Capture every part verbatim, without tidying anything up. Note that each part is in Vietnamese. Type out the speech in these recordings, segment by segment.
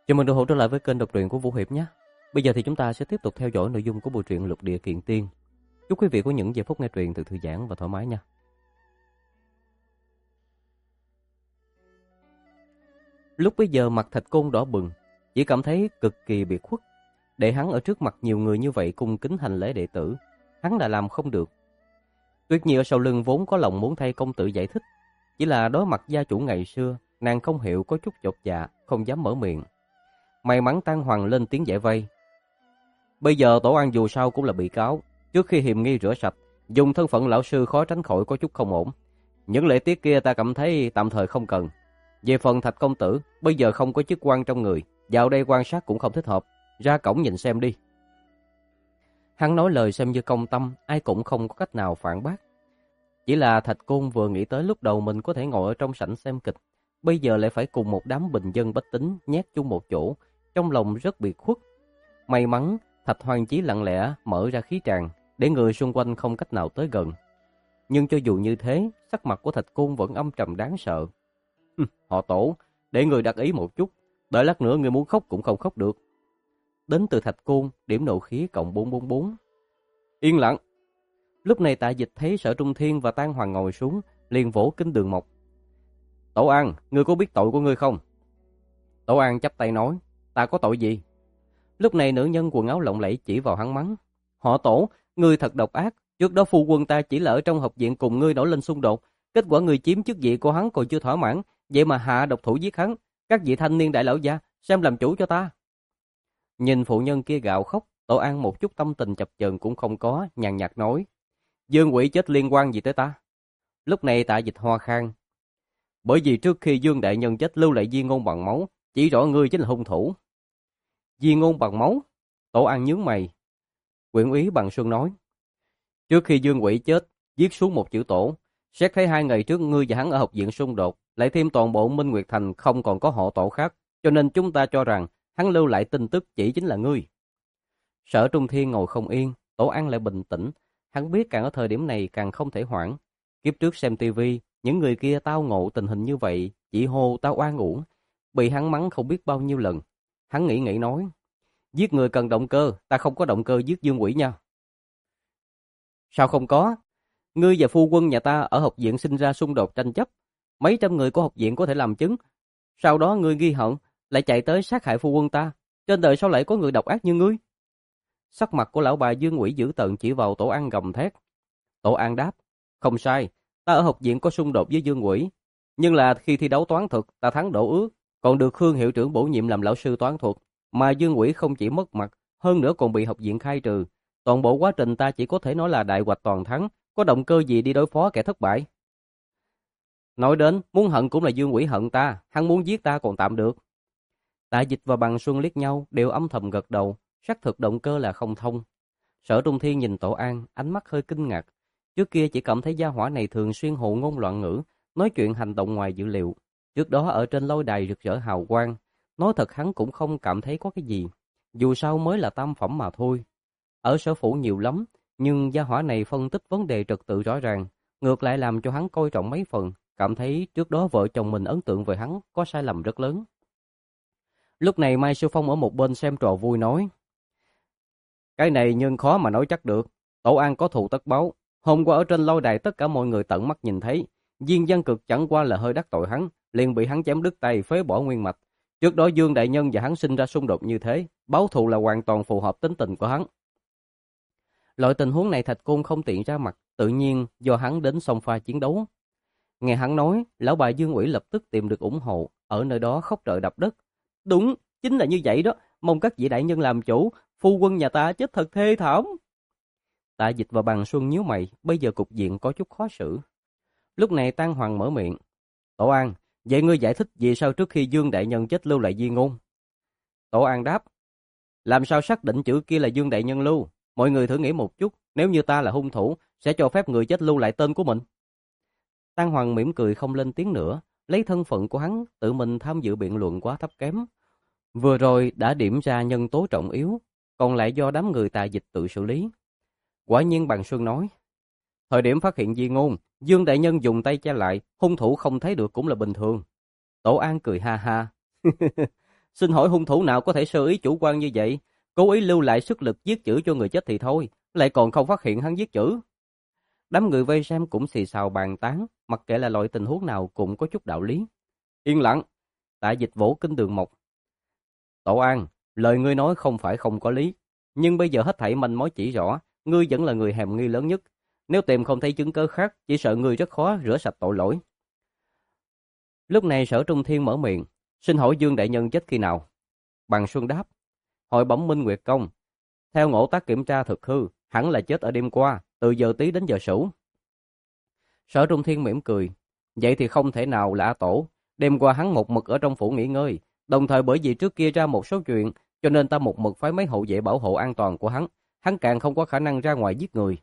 Chào mừng được hỗ trở lại với kênh đọc truyện của Vũ Hiệp nhé. Bây giờ thì chúng ta sẽ tiếp tục theo dõi nội dung của bộ truyện Lục Địa Kiện Tiên. Chúc quý vị có những giây phút nghe truyện thật thư giãn và thoải mái nha. Lúc bấy giờ mặt Thạch Côn đỏ bừng, chỉ cảm thấy cực kỳ biệt khuất. Để hắn ở trước mặt nhiều người như vậy cung kính hành lễ đệ tử, hắn đã làm không được. Tuyết Nhi ở sau lưng vốn có lòng muốn thay công tử giải thích, chỉ là đối mặt gia chủ ngày xưa, nàng không hiểu có chút chột dạ, không dám mở miệng. May mắn Tang Hoàng lên tiếng giải vây. Bây giờ Tổ An dù sao cũng là bị cáo, trước khi hiềm nghi rửa sạch, dùng thân phận lão sư khó tránh khỏi có chút không ổn. Những lễ tiết kia ta cảm thấy tạm thời không cần. Về phần Thạch công tử, bây giờ không có chức quan trong người, vào đây quan sát cũng không thích hợp, ra cổng nhìn xem đi. Hắn nói lời xem như công tâm, ai cũng không có cách nào phản bác. Chỉ là Thạch Côn vừa nghĩ tới lúc đầu mình có thể ngồi ở trong sảnh xem kịch, bây giờ lại phải cùng một đám bình dân bách tính nhét chung một chỗ, trong lòng rất biệt khuất. May mắn Thạch Hoàng Chí lặng lẽ mở ra khí tràng để người xung quanh không cách nào tới gần. Nhưng cho dù như thế, sắc mặt của Thạch Côn vẫn âm trầm đáng sợ. Họ Tổ, để người đặc ý một chút, đợi lát nữa người muốn khóc cũng không khóc được. Đến từ Thạch Côn, điểm nộ khí cộng bốn bốn bốn. Yên lặng. Lúc này Tạ Dịch thấy Sở Trung Thiên và Tang Hoàng ngồi xuống, liền vỗ Kinh Đường Mộc. Tổ An, ngươi có biết tội của ngươi không? Tổ An chắp tay nói, ta có tội gì? Lúc này nữ nhân quần áo lộng lẫy chỉ vào hắn mắng. Họ Tổ, ngươi thật độc ác, trước đó phu quân ta chỉ là ở trong học viện cùng ngươi nổi lên xung đột, kết quả ngươi chiếm chức vị của hắn còn chưa thỏa mãn, vậy mà hạ độc thủ giết hắn, các vị thanh niên đại lão gia, xem làm chủ cho ta. Nhìn phụ nhân kia gào khóc, Tổ An một chút tâm tình chập chờn cũng không có, nhàn nhạt nói, Dương Quỷ chết liên quan gì tới ta? Lúc này Tạ Dịch ho khan, bởi vì trước khi Dương đại nhân chết lưu lại di ngôn bằng máu, chỉ rõ ngươi chính là hung thủ. Di ngôn bằng máu? Tổ An nhướng mày. Quyển úy Bằng Xuân nói, trước khi Dương Quỷ chết, viết xuống một chữ Tổ, xét thấy hai ngày trước ngươi và hắn ở học viện xung đột, lại thêm toàn bộ Minh Nguyệt Thành không còn có họ Tổ khác, cho nên chúng ta cho rằng hắn lưu lại tin tức chỉ chính là ngươi. Sở Trung Thiên ngồi không yên, Tổ An lại bình tĩnh, hắn biết càng ở thời điểm này càng không thể hoãn. Kiếp trước xem tivi, những người kia tao ngộ tình hình như vậy, chỉ hô tao oan uổng, bị hắn mắng không biết bao nhiêu lần. Hắn nghĩ nghĩ nói, giết người cần động cơ, ta không có động cơ giết Dương Quỷ nha. Sao không có? Ngươi và phu quân nhà ta ở học viện sinh ra xung đột tranh chấp, mấy trăm người của học viện có thể làm chứng. Sau đó ngươi ghi hận, lại chạy tới sát hại phu quân ta, trên đời sao lại có người độc ác như ngươi? Sắc mặt của lão bà Dương Quỷ dữ tợn chỉ vào Tổ An gầm thét. Tổ An đáp, không sai, ta ở học viện có xung đột với Dương Quỷ, nhưng là khi thi đấu toán thuật ta thắng đổ ước, còn được Khương hiệu trưởng bổ nhiệm làm lão sư toán thuật, mà Dương Quỷ không chỉ mất mặt, hơn nữa còn bị học viện khai trừ. Toàn bộ quá trình ta chỉ có thể nói là đại hoạch toàn thắng, có động cơ gì đi đối phó kẻ thất bại? Nói đến, muốn hận cũng là Dương Quỷ hận ta, hắn muốn giết ta còn tạm được. Tạ Dịch và Bằng Xuân liếc nhau, đều âm thầm gật đầu, xác thực động cơ là không thông. Sở Trung Thiên nhìn Tổ An, ánh mắt hơi kinh ngạc. Trước kia chỉ cảm thấy gia hỏa này thường xuyên hồ ngôn loạn ngữ, nói chuyện hành động ngoài dữ liệu. Trước đó ở trên lôi đài rực rỡ hào quang, nói thật hắn cũng không cảm thấy có cái gì. Dù sao mới là tam phẩm mà thôi. Ở sở phủ nhiều lắm, nhưng gia hỏa này phân tích vấn đề trật tự rõ ràng, ngược lại làm cho hắn coi trọng mấy phần, cảm thấy trước đó vợ chồng mình ấn tượng về hắn có sai lầm rất lớn. Lúc này Mai Sư Phong ở một bên xem trò vui nói, cái này nhưng khó mà nói chắc được, Tổ An có thù tất báo. Hôm qua ở trên lôi đài tất cả mọi người tận mắt nhìn thấy, Diên Văn Cực chẳng qua là hơi đắc tội hắn, liền bị hắn chém đứt tay phế bỏ nguyên mạch. Trước đó Dương đại nhân và hắn sinh ra xung đột như thế, báo thù là hoàn toàn phù hợp tính tình của hắn. Loại tình huống này Thạch Côn không tiện ra mặt, tự nhiên do hắn đến song pha chiến đấu. Nghe hắn nói, lão bà Dương Ủy lập tức tìm được ủng hộ, ở nơi đó khóc trời đập đất. Đúng, chính là như vậy đó, mong các vị đại nhân làm chủ, phu quân nhà ta chết thật thê thảm. Tạ Dịch và Bằng Xuân nhíu mày, bây giờ cục diện có chút khó xử. Lúc này Tang Hoàng mở miệng, Tổ An, vậy ngươi giải thích vì sao trước khi Dương đại nhân chết lưu lại di ngôn? Tổ An đáp, làm sao xác định chữ kia là Dương đại nhân lưu? Mọi người thử nghĩ một chút, nếu như ta là hung thủ, sẽ cho phép người chết lưu lại tên của mình. Tang Hoàng mỉm cười không lên tiếng nữa, lấy thân phận của hắn tự mình tham dự biện luận quá thấp kém. Vừa rồi đã điểm ra nhân tố trọng yếu, còn lại do đám người Tạ Dịch tự xử lý. Quả nhiên Bằng Xuân nói, thời điểm phát hiện di ngôn, Dương đại nhân dùng tay che lại, hung thủ không thấy được cũng là bình thường. Tổ An cười ha ha. Xin hỏi hung thủ nào có thể sơ ý chủ quan như vậy, cố ý lưu lại sức lực giết chữ cho người chết thì thôi, lại còn không phát hiện hắn giết chữ. Đám người vây xem cũng xì xào bàn tán, mặc kệ là loại tình huống nào cũng có chút đạo lý. Yên lặng, Tạ Dịch vỗ kinh đường mộc. Tổ An, lời ngươi nói không phải không có lý, nhưng bây giờ hết thảy manh mối chỉ rõ, ngươi vẫn là người hèm nghi lớn nhất. Nếu tìm không thấy chứng cớ khác, chỉ sợ ngươi rất khó rửa sạch tội lỗi. Lúc này Sở Trung Thiên mở miệng, xin hỏi Dương đại nhân chết khi nào? Bằng Xuân đáp, hội bẩm Minh Nguyệt Công. Theo ngộ tác kiểm tra thực hư, hẳn là chết ở đêm qua, từ giờ tí đến giờ sửu. Sở Trung Thiên mỉm cười, vậy thì không thể nào là A Tổ. Đêm qua hắn một mực ở trong phủ nghỉ ngơi, đồng thời bởi vì trước kia ra một số chuyện, cho nên ta một mực phái mấy hậu vệ bảo hộ an toàn của hắn, hắn càng không có khả năng ra ngoài giết người.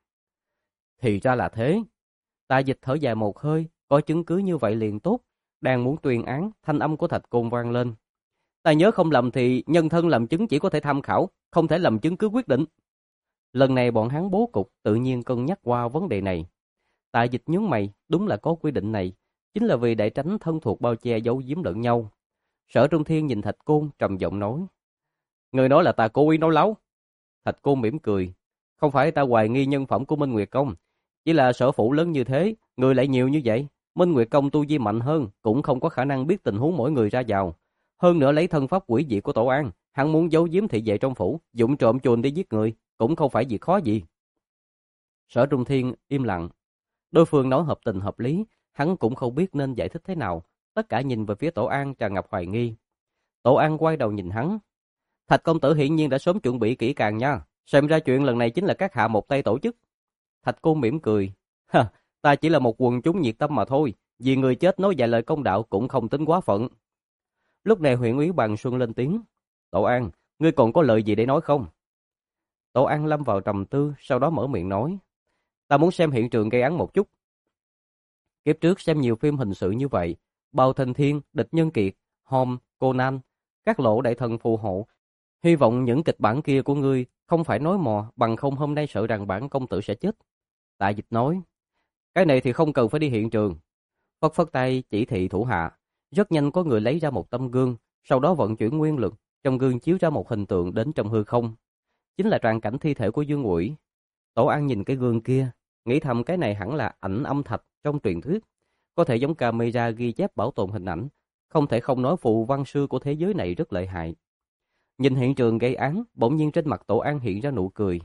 Thì ra là thế. Tạ Dịch thở dài một hơi, có chứng cứ như vậy liền tốt, đang muốn tuyên án, thanh âm của Thạch Côn vang lên. Ta nhớ không lầm thì nhân thân làm chứng chỉ có thể tham khảo, không thể làm chứng cứ quyết định. Lần này bọn hắn bố cục tự nhiên cân nhắc qua vấn đề này. Tạ Dịch nhướng mày, đúng là có quy định này, chính là vì để tránh thân thuộc bao che giấu giếm lẫn nhau. Sở Trung Thiên nhìn Thạch Côn trầm giọng nói, người nói là ta cố ý nói láo. Thạch Côn mỉm cười, không phải ta hoài nghi nhân phẩm của Minh Nguyệt Công, chỉ là sở phủ lớn như thế, người lại nhiều như vậy, Minh Nguyệt Công tu vi mạnh hơn, cũng không có khả năng biết tình huống mỗi người ra vào. Hơn nữa lấy thân pháp quỷ dị của Tổ An, hắn muốn giấu giếm thị vệ trong phủ, dụng trộm chuồn đi giết người, cũng không phải việc khó gì. Sở Trung Thiên im lặng. Đối phương nói hợp tình hợp lý, hắn cũng không biết nên giải thích thế nào. Tất cả nhìn về phía Tổ An tràn ngập hoài nghi. Tổ An quay đầu nhìn hắn. Thạch công tử hiển nhiên đã sớm chuẩn bị kỹ càng nha. Xem ra chuyện lần này chính là các hạ một tay tổ chức. Thạch Côn mỉm cười. Ha, ta chỉ là một quần chúng nhiệt tâm mà thôi. Vì người chết nói vài lời công đạo cũng không tính quá phận. Lúc này huyện úy Bằng Xuân lên tiếng. Tổ An, ngươi còn có lời gì để nói không? Tổ An lâm vào trầm tư, sau đó mở miệng nói. Ta muốn xem hiện trường gây án một chút. Kiếp trước xem nhiều phim hình sự như vậy, Bao Thanh Thiên, Địch Nhân Kiệt, Holmes, Conan, các lộ đại thần phù hộ. Hy vọng những kịch bản kia của ngươi không phải nói mò, bằng không hôm nay sợ rằng bản công tử sẽ chết. Tạ Dịch nói, cái này thì không cần phải đi hiện trường. Phất phất tay chỉ thị thủ hạ, rất nhanh có người lấy ra một tấm gương, sau đó vận chuyển nguyên lực, trong gương chiếu ra một hình tượng đến trong hư không. Chính là tràng cảnh thi thể của Dương Uỷ. Tổ An nhìn cái gương kia, nghĩ thầm cái này hẳn là ảnh âm thạch trong truyền thuyết, có thể giống camera ghi chép bảo tồn hình ảnh, không thể không nói phù văn sư của thế giới này rất lợi hại. Nhìn hiện trường gây án, bỗng nhiên trên mặt Tổ An hiện ra nụ cười.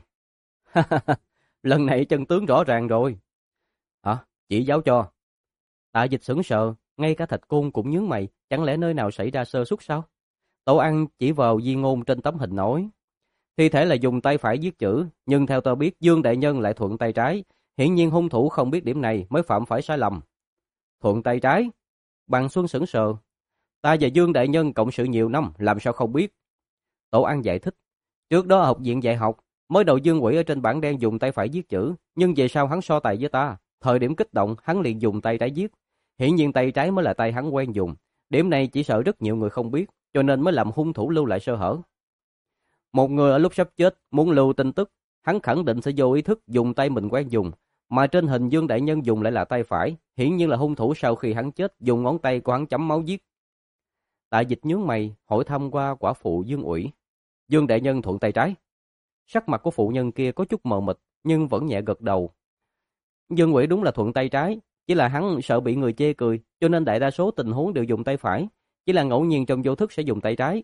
Lần này chân tướng rõ ràng rồi. Hả? Chỉ giáo cho. Tạ Dịch sững sờ, ngay cả Thạch Côn cũng nhướng mày, chẳng lẽ nơi nào xảy ra sơ suất sao? Tổ An chỉ vào di ngôn trên tấm hình nói. Thi thể là dùng tay phải viết chữ, nhưng theo tôi biết Dương đại nhân lại thuận tay trái, hiển nhiên hung thủ không biết điểm này mới phạm phải sai lầm. Thuận tay trái? Bằng Xuân sững sờ. Ta và Dương đại nhân cộng sự nhiều năm, làm sao không biết? Tổ An giải thích. Trước đó ở học viện dạy học, mới đầu Dương Uỷ ở trên bảng đen dùng tay phải viết chữ, nhưng về sau hắn so tài với ta, thời điểm kích động hắn liền dùng tay trái viết. Hiển nhiên tay trái mới là tay hắn quen dùng. Điểm này chỉ sợ rất nhiều người không biết, cho nên mới làm hung thủ lưu lại sơ hở. Một người ở lúc sắp chết muốn lưu tin tức, hắn khẳng định sẽ vô ý thức dùng tay mình quen dùng, mà trên hình Dương đại nhân dùng lại là tay phải, hiển nhiên là hung thủ sau khi hắn chết dùng ngón tay của hắn chấm máu giết. Tạ Dịch nhướng mày, hỏi thăm qua quả phụ Dương Uỷ. Dương đại nhân thuận tay trái. Sắc mặt của phụ nhân kia có chút mờ mịt, nhưng vẫn nhẹ gật đầu. Dương Uỷ đúng là thuận tay trái, chỉ là hắn sợ bị người chê cười, cho nên đại đa số tình huống đều dùng tay phải, chỉ là ngẫu nhiên trong vô thức sẽ dùng tay trái.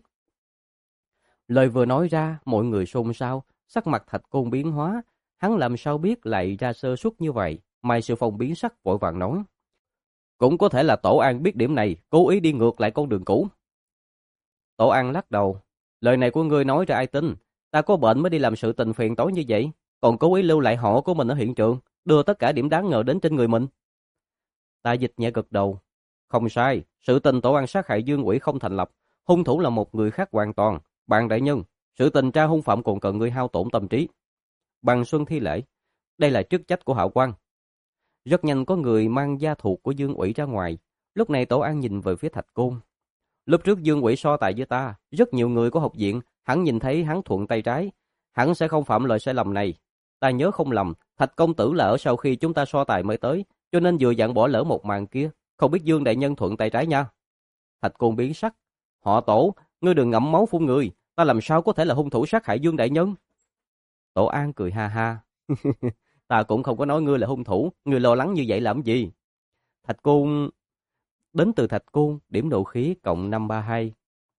Lời vừa nói ra, mọi người xôn xao, sắc mặt Thạch Côn biến hóa, hắn làm sao biết lại ra sơ suất như vậy, Mai Sư Phong biến sắc vội vàng nói. Cũng có thể là Tổ An biết điểm này, cố ý đi ngược lại con đường cũ. Tổ An lắc đầu, lời này của ngươi nói ra ai tin, ta có bệnh mới đi làm sự tình phiền toái như vậy, còn cố ý lưu lại họ của mình ở hiện trường, đưa tất cả điểm đáng ngờ đến trên người mình. Tạ Dịch nhẹ gật đầu, không sai, sự tình Tổ An sát hại Dương Uỷ không thành lập, hung thủ là một người khác hoàn toàn. Bạn đại nhân, sự tình tra hung phạm còn cần ngươi hao tổn tâm trí. Bằng Xuân thi lễ, đây là chức trách của Hạo Quan. Rất nhanh có người mang gia thuộc của Dương Uỷ ra ngoài, lúc này Tổ An nhìn về phía Thạch Côn. Lúc trước Dương Uỷ so tài với ta, rất nhiều người của học viện, hắn nhìn thấy hắn thuận tay trái, hắn sẽ không phạm lời sai lầm này. Ta nhớ không lầm, Thạch công tử là ở sau khi chúng ta so tài mới tới, cho nên vừa dặn bỏ lỡ một màn kia, không biết Dương đại nhân thuận tay trái nha. Thạch Côn biến sắc, họ Tổ, ngươi đừng ngậm máu phun người, ta làm sao có thể là hung thủ sát hại Dương đại nhân? Tổ An cười ha ha. Ta cũng không có nói ngươi là hung thủ, ngươi lo lắng như vậy làm gì? Thạch Côn... Đến từ Thạch Côn, điểm nộ khí cộng năm ba hai.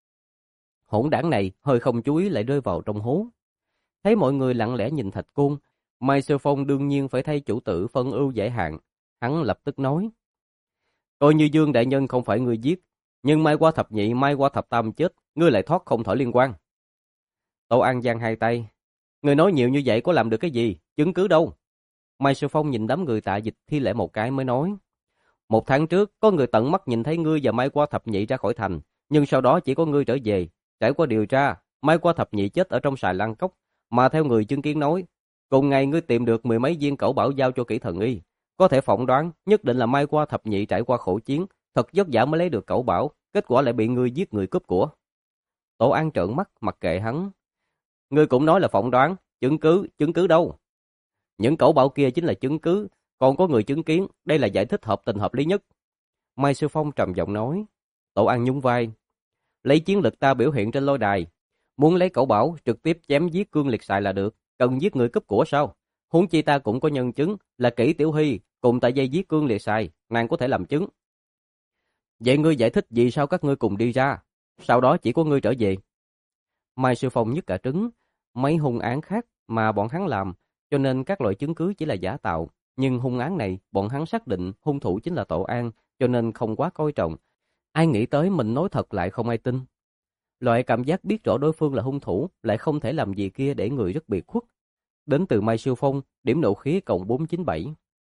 Hỗn đảng này hơi không chú ý lại rơi vào trong hố. Thấy mọi người lặng lẽ nhìn Thạch Côn, Mai Sư Phong đương nhiên phải thay chủ tử phân ưu giải hạn. Hắn lập tức nói. Coi như Dương đại nhân không phải ngươi giết, nhưng mai qua thập nhị, mai qua thập tam chết, ngươi lại thoát không khỏi liên quan. Tổ An giang hai tay. Ngươi nói nhiều như vậy có làm được cái gì, chứng cứ đâu? Mai Sư Phong nhìn đám người Tạ Dịch thi lễ một cái mới nói. Một tháng trước, có người tận mắt nhìn thấy ngươi và mai qua thập nhị ra khỏi thành, nhưng sau đó chỉ có ngươi trở về. Trải qua điều tra, mai qua thập nhị chết ở trong xài lan cốc, mà theo người chứng kiến nói, cùng ngày ngươi tìm được mười mấy viên cẩu bảo giao cho kỹ thần y. Có thể phỏng đoán, nhất định là mai qua thập nhị trải qua khổ chiến, thật vất vả mới lấy được cẩu bảo, kết quả lại bị ngươi giết người cướp của. Tổ An trợn mắt, mặc kệ hắn. Ngươi cũng nói là phỏng đoán, chứng cứ, chứng cứ đâu? Những cẩu bảo kia chính là chứng cứ, còn có người chứng kiến, đây là giải thích hợp tình hợp lý nhất. Mai Sư Phong trầm giọng nói. Tổ An nhún vai. Lấy chiến lực ta biểu hiện trên lôi đài, muốn lấy cẩu bảo trực tiếp chém giết Cương Liệt Sài là được, cần giết người cướp của sao? Huống chi ta cũng có nhân chứng là Kỷ Tiểu Hy cùng tại dây giết Cương Liệt Sài, nàng có thể làm chứng. Vậy ngươi giải thích vì sao các ngươi cùng đi ra, sau đó chỉ có ngươi trở về? Mai Sư Phong nhức cả trứng, mấy hung án khác mà bọn hắn làm, cho nên các loại chứng cứ chỉ là giả tạo, nhưng hung án này bọn hắn xác định hung thủ chính là Tổ An, cho nên không quá coi trọng. Ai nghĩ tới mình nói thật lại không ai tin. Loại cảm giác biết rõ đối phương là hung thủ lại không thể làm gì kia để người rất biệt khuất. Đến từ Mai Sư Phong, điểm nộ khí cộng bốn chín bảy.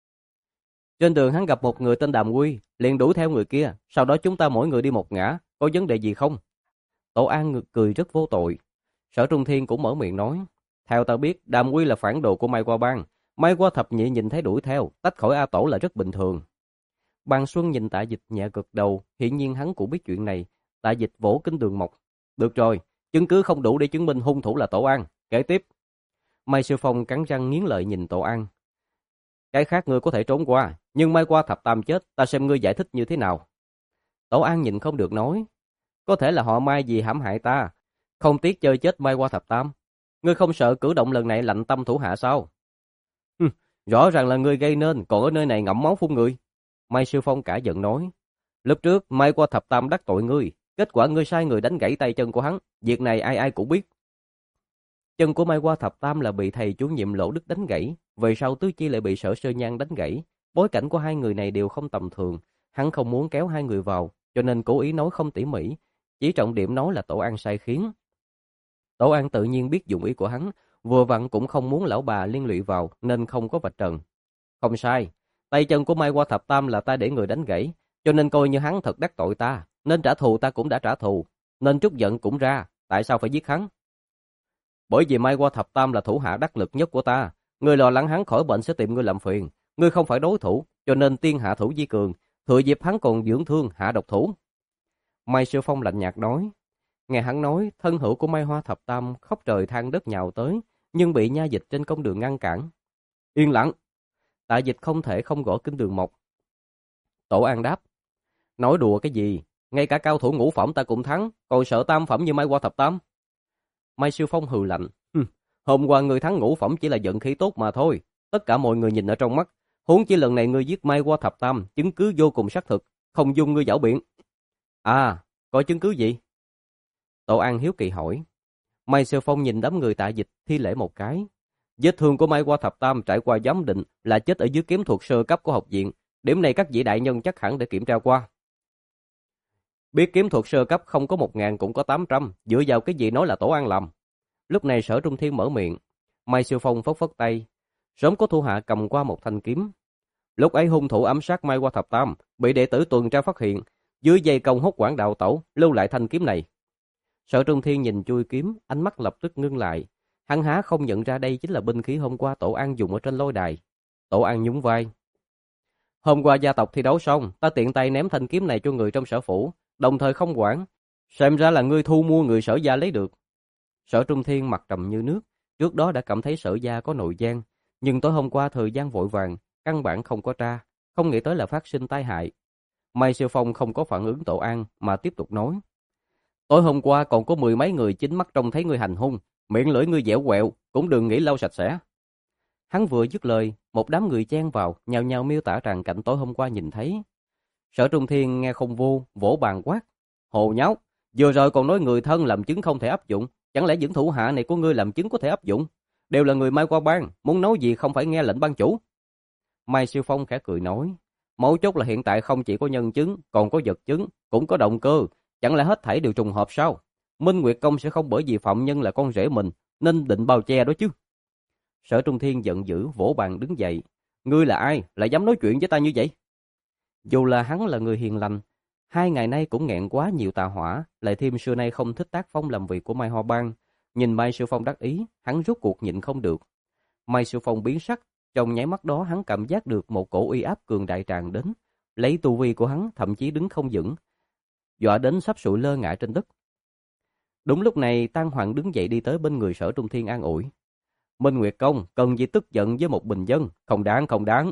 Trên đường hắn gặp một người tên Đàm Quy, liền đuổi theo người kia, sau đó chúng ta mỗi người đi một ngã, có vấn đề gì không? Tổ An cười rất vô tội. Sở Trung Thiên cũng mở miệng nói, theo ta biết, Đàm Quy là phản đồ của Mai Qua Bang, Mai Qua thập nhị nhìn thấy đuổi theo, tách khỏi A Tổ là rất bình thường. Bàn Xuân nhìn Tạ Dịch nhẹ gật đầu, hiển nhiên hắn cũng biết chuyện này. Tạ Dịch vỗ Kinh Đường Mộc. Được rồi, chứng cứ không đủ để chứng minh hung thủ là Tổ An, kể tiếp. Mai Sư Phong cắn răng nghiến lợi nhìn Tổ An. Cái khác ngươi có thể trốn qua, nhưng Mai Qua thập tam chết, ta xem ngươi giải thích như thế nào. Tổ An nhìn không được nói. Có thể là họ Mai vì hãm hại ta, không tiếc chơi chết Mai Qua thập tam. Ngươi không sợ cử động lần này lạnh tâm thủ hạ sao? Hừ, rõ ràng là ngươi gây nên, còn ở nơi này ngậm máu phun người. Mai Sư Phong cả giận nói. Lúc trước Mai Qua thập tam đắc tội ngươi, kết quả ngươi sai người đánh gãy tay chân của hắn, việc này ai ai cũng biết. Chân của Mai Qua thập tam là bị thầy chủ nhiệm Lỗ Đức đánh gãy, về sau Tứ Chi lại bị Sở Sơ Nhan đánh gãy. Bối cảnh của hai người này đều không tầm thường, hắn không muốn kéo hai người vào, cho nên cố ý nói không tỉ mỉ, chỉ trọng điểm nói là Tổ An sai khiến. Tổ An tự nhiên biết dụng ý của hắn, vừa vặn cũng không muốn lão bà liên lụy vào, nên không có vạch trần. Không sai, tay chân của Mai Qua thập tam là ta để người đánh gãy, cho nên coi như hắn thật đắc tội ta, nên trả thù ta cũng đã trả thù, nên trút giận cũng ra, tại sao phải giết hắn? Bởi vì Mai Qua thập tam là thủ hạ đắc lực nhất của ta, ngươi lo lắng hắn khỏi bệnh sẽ tìm ngươi làm phiền, ngươi không phải đối thủ, cho nên tiên hạ thủ vi cường, thừa dịp hắn còn dưỡng thương hạ độc thủ. Mai Sư Phong lạnh nhạt nói. Nghe hắn nói, thân hữu của Mai Hoa thập tam khóc trời than đất nhào tới, nhưng bị Nha Dịch trên công đường ngăn cản. Yên lặng. Tạ Dịch không thể không gõ Kinh Đường Mộc. Tổ An đáp. Nói đùa cái gì? Ngay cả cao thủ ngũ phẩm ta cũng thắng, còn sợ tam phẩm như Mai Hoa thập tam? Mai Sư Phong hừ lạnh. Hôm qua người thắng ngũ phẩm chỉ là vận khí tốt mà thôi, tất cả mọi người nhìn ở trong mắt. Huống chi lần này ngươi giết Mai Hoa thập tam, chứng cứ vô cùng xác thực, không dung ngươi giảo biện. À, có chứng cứ gì? Tổ An hiếu kỳ hỏi. Mai Sư Phong nhìn đám người Tạ Dịch thi lễ một cái. Vết thương của Mai Hoa thập tam trải qua giám định là chết ở dưới kiếm thuật sơ cấp của học viện, điểm này các vị đại nhân chắc hẳn để kiểm tra qua. Biết kiếm thuật sơ cấp không có một ngàn cũng có tám trăm, dựa vào cái gì nói là Tổ An làm? Lúc này Sở Trung Thiên mở miệng. Mai Sư Phong phất phất tay. Sớm có thủ hạ cầm qua một thanh kiếm. Lúc ấy hung thủ ám sát Mai Hoa thập tam, bị đệ tử tuần tra phát hiện, dưới dây công hốt quản đạo tẩu, lưu lại thanh kiếm này. Sở Trung Thiên nhìn chui kiếm, ánh mắt lập tức ngưng lại. Hắn há không nhận ra đây chính là binh khí hôm qua Tổ An dùng ở trên lôi đài. Tổ An nhún vai. Hôm qua gia tộc thi đấu xong, ta tiện tay ném thanh kiếm này cho người trong sở phủ, đồng thời không quản. Xem ra là ngươi thu mua người Sở gia lấy được. Sở Trung Thiên mặt trầm như nước, trước đó đã cảm thấy Sở gia có nội gian, nhưng tối hôm qua thời gian vội vàng, căn bản không có tra, không nghĩ tới là phát sinh tai hại. Mai Sư Phong không có phản ứng Tổ An mà tiếp tục nói. Tối hôm qua còn có mười mấy người chính mắt trông thấy ngươi hành hung, miệng lưỡi ngươi dẻo quẹo, cũng đừng nghĩ lau sạch sẽ. Hắn vừa dứt lời, một đám người chen vào, nhao nhao miêu tả tràng cảnh tối hôm qua nhìn thấy. Sở Trung Thiên nghe không vô, vỗ bàn quát: Hồ nháo, vừa rồi còn nói người thân làm chứng không thể áp dụng, chẳng lẽ những thủ hạ này của ngươi làm chứng có thể áp dụng? Đều là người Mai Qua Bang, muốn nói gì không phải nghe lệnh ban chủ. Mai Siêu Phong khẽ cười nói: Mấu chốt là hiện tại không chỉ có nhân chứng, còn có vật chứng, cũng có động cơ, chẳng lẽ hết thảy đều trùng hợp sao? Minh Nguyệt Công sẽ không bởi vì phạm nhân là con rể mình nên định bao che đó chứ. Sở Trung Thiên giận dữ vỗ bàn đứng dậy: Ngươi là ai, lại dám nói chuyện với ta như vậy? Dù là hắn là người hiền lành, hai ngày nay cũng nghẹn quá nhiều tà hỏa, lại thêm xưa nay không thích tác phong làm việc của Mai Hoa Bang. Nhìn Mai Siêu Phong đắc ý, hắn rốt cuộc nhịn không được. Mai Siêu Phong biến sắc, trong nháy mắt đó hắn cảm giác được một cổ uy áp cường đại tràn đến, lấy tu vi của hắn thậm chí đứng không vững, dọa đến sắp sụi lơ ngã trên đất. Đúng lúc này, Tang Hoàng đứng dậy đi tới bên người Sở Trung Thiên an ủi: Minh Nguyệt Công cần gì tức giận với một bình dân, không đáng không đáng.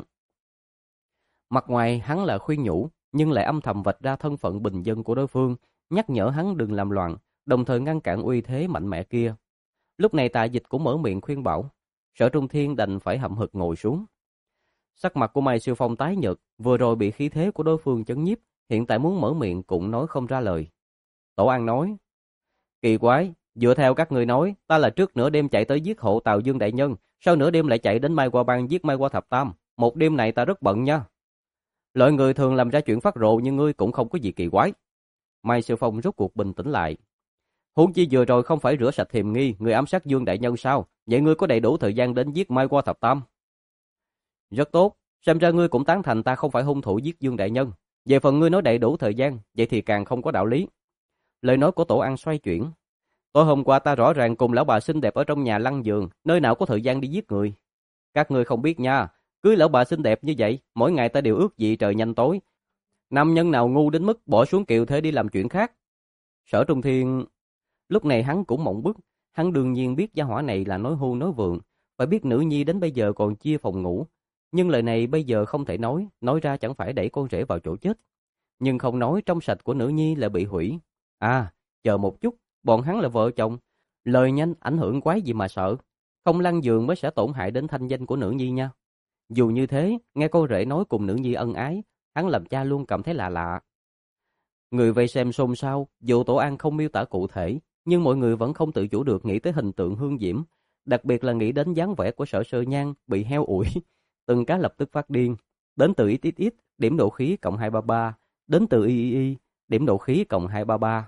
Mặt ngoài hắn là khuyên nhủ, nhưng lại âm thầm vạch ra thân phận bình dân của đối phương, nhắc nhở hắn đừng làm loạn, đồng thời ngăn cản uy thế mạnh mẽ kia. Lúc này Tạ Dịch cũng mở miệng khuyên bảo, Sở Trung Thiên đành phải hậm hực ngồi xuống. Sắc mặt của Mai Siêu Phong tái nhợt, vừa rồi bị khí thế của đối phương chấn nhiếp, hiện tại muốn mở miệng cũng nói không ra lời. Tổ An nói: Kỳ quái, dựa theo các người nói, ta là trước nửa đêm chạy tới giết hộ Tào Dương đại nhân, sau nửa đêm lại chạy đến Mai Qua Bang giết Mai Qua Thập Tam, một đêm này ta rất bận nha. Loại người thường làm ra chuyện phát rồ như ngươi cũng không có gì kỳ quái. Mai Siêu Phong rốt cuộc bình tĩnh lại. Huống chi vừa rồi không phải rửa sạch hiềm nghi người ám sát Dương đại nhân sao? Vậy ngươi có đầy đủ thời gian đến giết Mai Qua Thập Tam? Rất tốt, xem ra ngươi cũng tán thành ta không phải hung thủ giết Dương đại nhân. Về phần ngươi nói đầy đủ thời gian, vậy thì càng không có đạo lý. Lời nói của Tổ An xoay chuyển. Tối hôm qua ta rõ ràng cùng lão bà xinh đẹp ở trong nhà lăn giường, nơi nào có thời gian đi giết người. Các ngươi không biết nha, cưới lão bà xinh đẹp như vậy, mỗi ngày ta đều ước gì trời nhanh tối. Nam nhân nào ngu đến mức bỏ xuống kiệu thế đi làm chuyện khác. Sở Trung Thiên lúc này hắn cũng mộng bức, hắn đương nhiên biết gia hỏa này là nói hưu nói vượng, phải biết nữ nhi đến bây giờ còn chia phòng ngủ, nhưng lời này bây giờ không thể nói, nói ra chẳng phải đẩy con rể vào chỗ chết. Nhưng không nói trong sạch của nữ nhi lại bị hủy. À, chờ một chút, bọn hắn là vợ chồng, lời nhanh ảnh hưởng quái gì mà sợ, không lăn giường mới sẽ tổn hại đến thanh danh của nữ nhi nha. Dù như thế, nghe con rể nói cùng nữ nhi ân ái, hắn làm cha luôn cảm thấy lạ lạ. Người vây xem xôn xao, dù Tổ An không miêu tả cụ thể, nhưng mọi người vẫn không tự chủ được nghĩ tới hình tượng Hương Diễm, đặc biệt là nghĩ đến dáng vẻ của Sở Sơ Nhan bị heo ủi, từng cái lập tức phát điên. Đến từ ít ít ít, điểm độ khí cộng hai ba ba, đến từ y y y, điểm độ khí cộng hai ba ba.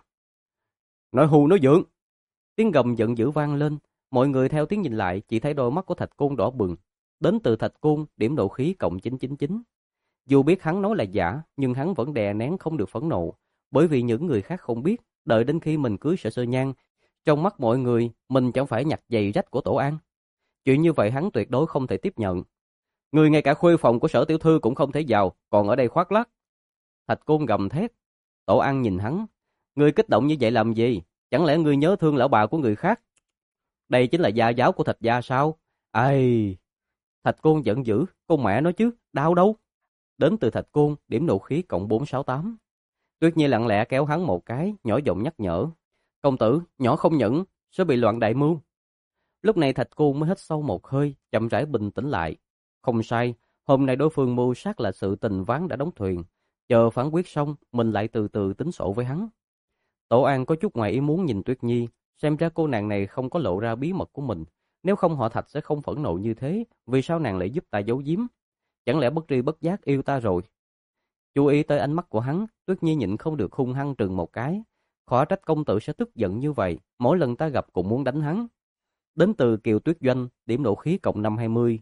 Nói hù nói vượng. Tiếng gầm giận dữ vang lên, mọi người theo tiếng nhìn lại chỉ thấy đôi mắt của Thạch Côn đỏ bừng. Đến từ Thạch Côn, điểm độ khí cộng chín chín chín. Dù biết hắn nói là giả, nhưng hắn vẫn đè nén không được phẫn nộ, bởi vì những người khác không biết, đợi đến khi mình cưới Sở Sơ Nhan, trong mắt mọi người, mình chẳng phải nhặt giày rách của Tổ An. Chuyện như vậy hắn tuyệt đối không thể tiếp nhận. Người ngay cả khuê phòng của Sở tiểu thư cũng không thể vào, còn ở đây khoác lác. Thạch Côn gầm thét. Tổ An nhìn hắn, người kích động như vậy làm gì? Chẳng lẽ người nhớ thương lão bà của người khác? Đây chính là gia giáo của Thạch gia sao? Ai? Thạch Côn giận dữ, con mẹ nói chứ, đau đâu? Đến từ Thạch Côn, điểm nộ khí cộng bốn sáu tám. Tuyết Nhi lặng lẽ kéo hắn một cái, nhỏ giọng nhắc nhở. Công tử, nhỏ không nhẫn, sẽ bị loạn đại mưu. Lúc này Thạch Côn mới hít sâu một hơi, chậm rãi bình tĩnh lại. Không sai, hôm nay đối phương mưu sát là sự tình ván đã đóng thuyền. Chờ phán quyết xong, mình lại từ từ tính sổ với hắn. Tổ An có chút ngoài ý muốn nhìn Tuyết Nhi, xem ra cô nàng này không có lộ ra bí mật của mình. Nếu không họ Thạch sẽ không phẫn nộ như thế, vì sao nàng lại giúp ta giấu giếm? Chẳng lẽ bất tri bất giác yêu ta rồi? Chú ý tới ánh mắt của hắn, Tuyết Nhi nhịn không được hung hăng trừng một cái. Khó trách công tử sẽ tức giận như vậy, mỗi lần ta gặp cũng muốn đánh hắn. Đến từ Kiều Tuyết Doanh, điểm nộ khí cộng năm hai mươi.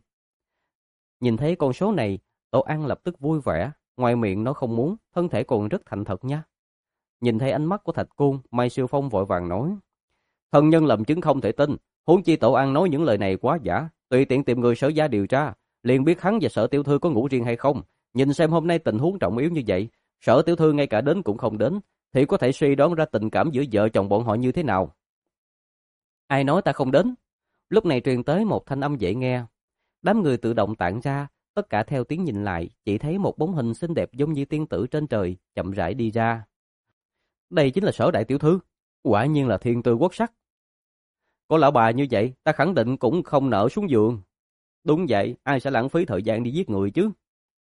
Nhìn thấy con số này, Tổ An lập tức vui vẻ, ngoài miệng nó không muốn, thân thể còn rất thành thật nha. Nhìn thấy ánh mắt của Thạch Côn, Mai Siêu Phong vội vàng nói. Thân nhân làm chứng không thể tin, huống chi Tổ An nói những lời này quá giả, tùy tiện tìm người Sở gia điều tra, liền biết hắn và Sở tiểu thư có ngủ riêng hay không. Nhìn xem hôm nay tình huống trọng yếu như vậy, Sở tiểu thư ngay cả đến cũng không đến, thì có thể suy đoán ra tình cảm giữa vợ chồng bọn họ như thế nào. Ai nói ta không đến? Lúc này truyền tới một thanh âm dễ nghe. Đám người tự động tản ra, tất cả theo tiếng nhìn lại, chỉ thấy một bóng hình xinh đẹp giống như tiên tử trên trời, chậm rãi đi ra. Đây chính là Sở đại tiểu thư. Quả nhiên là thiên tư quốc sắc. Có lão bà như vậy, ta khẳng định cũng không nỡ xuống giường. Đúng vậy, ai sẽ lãng phí thời gian đi giết người chứ?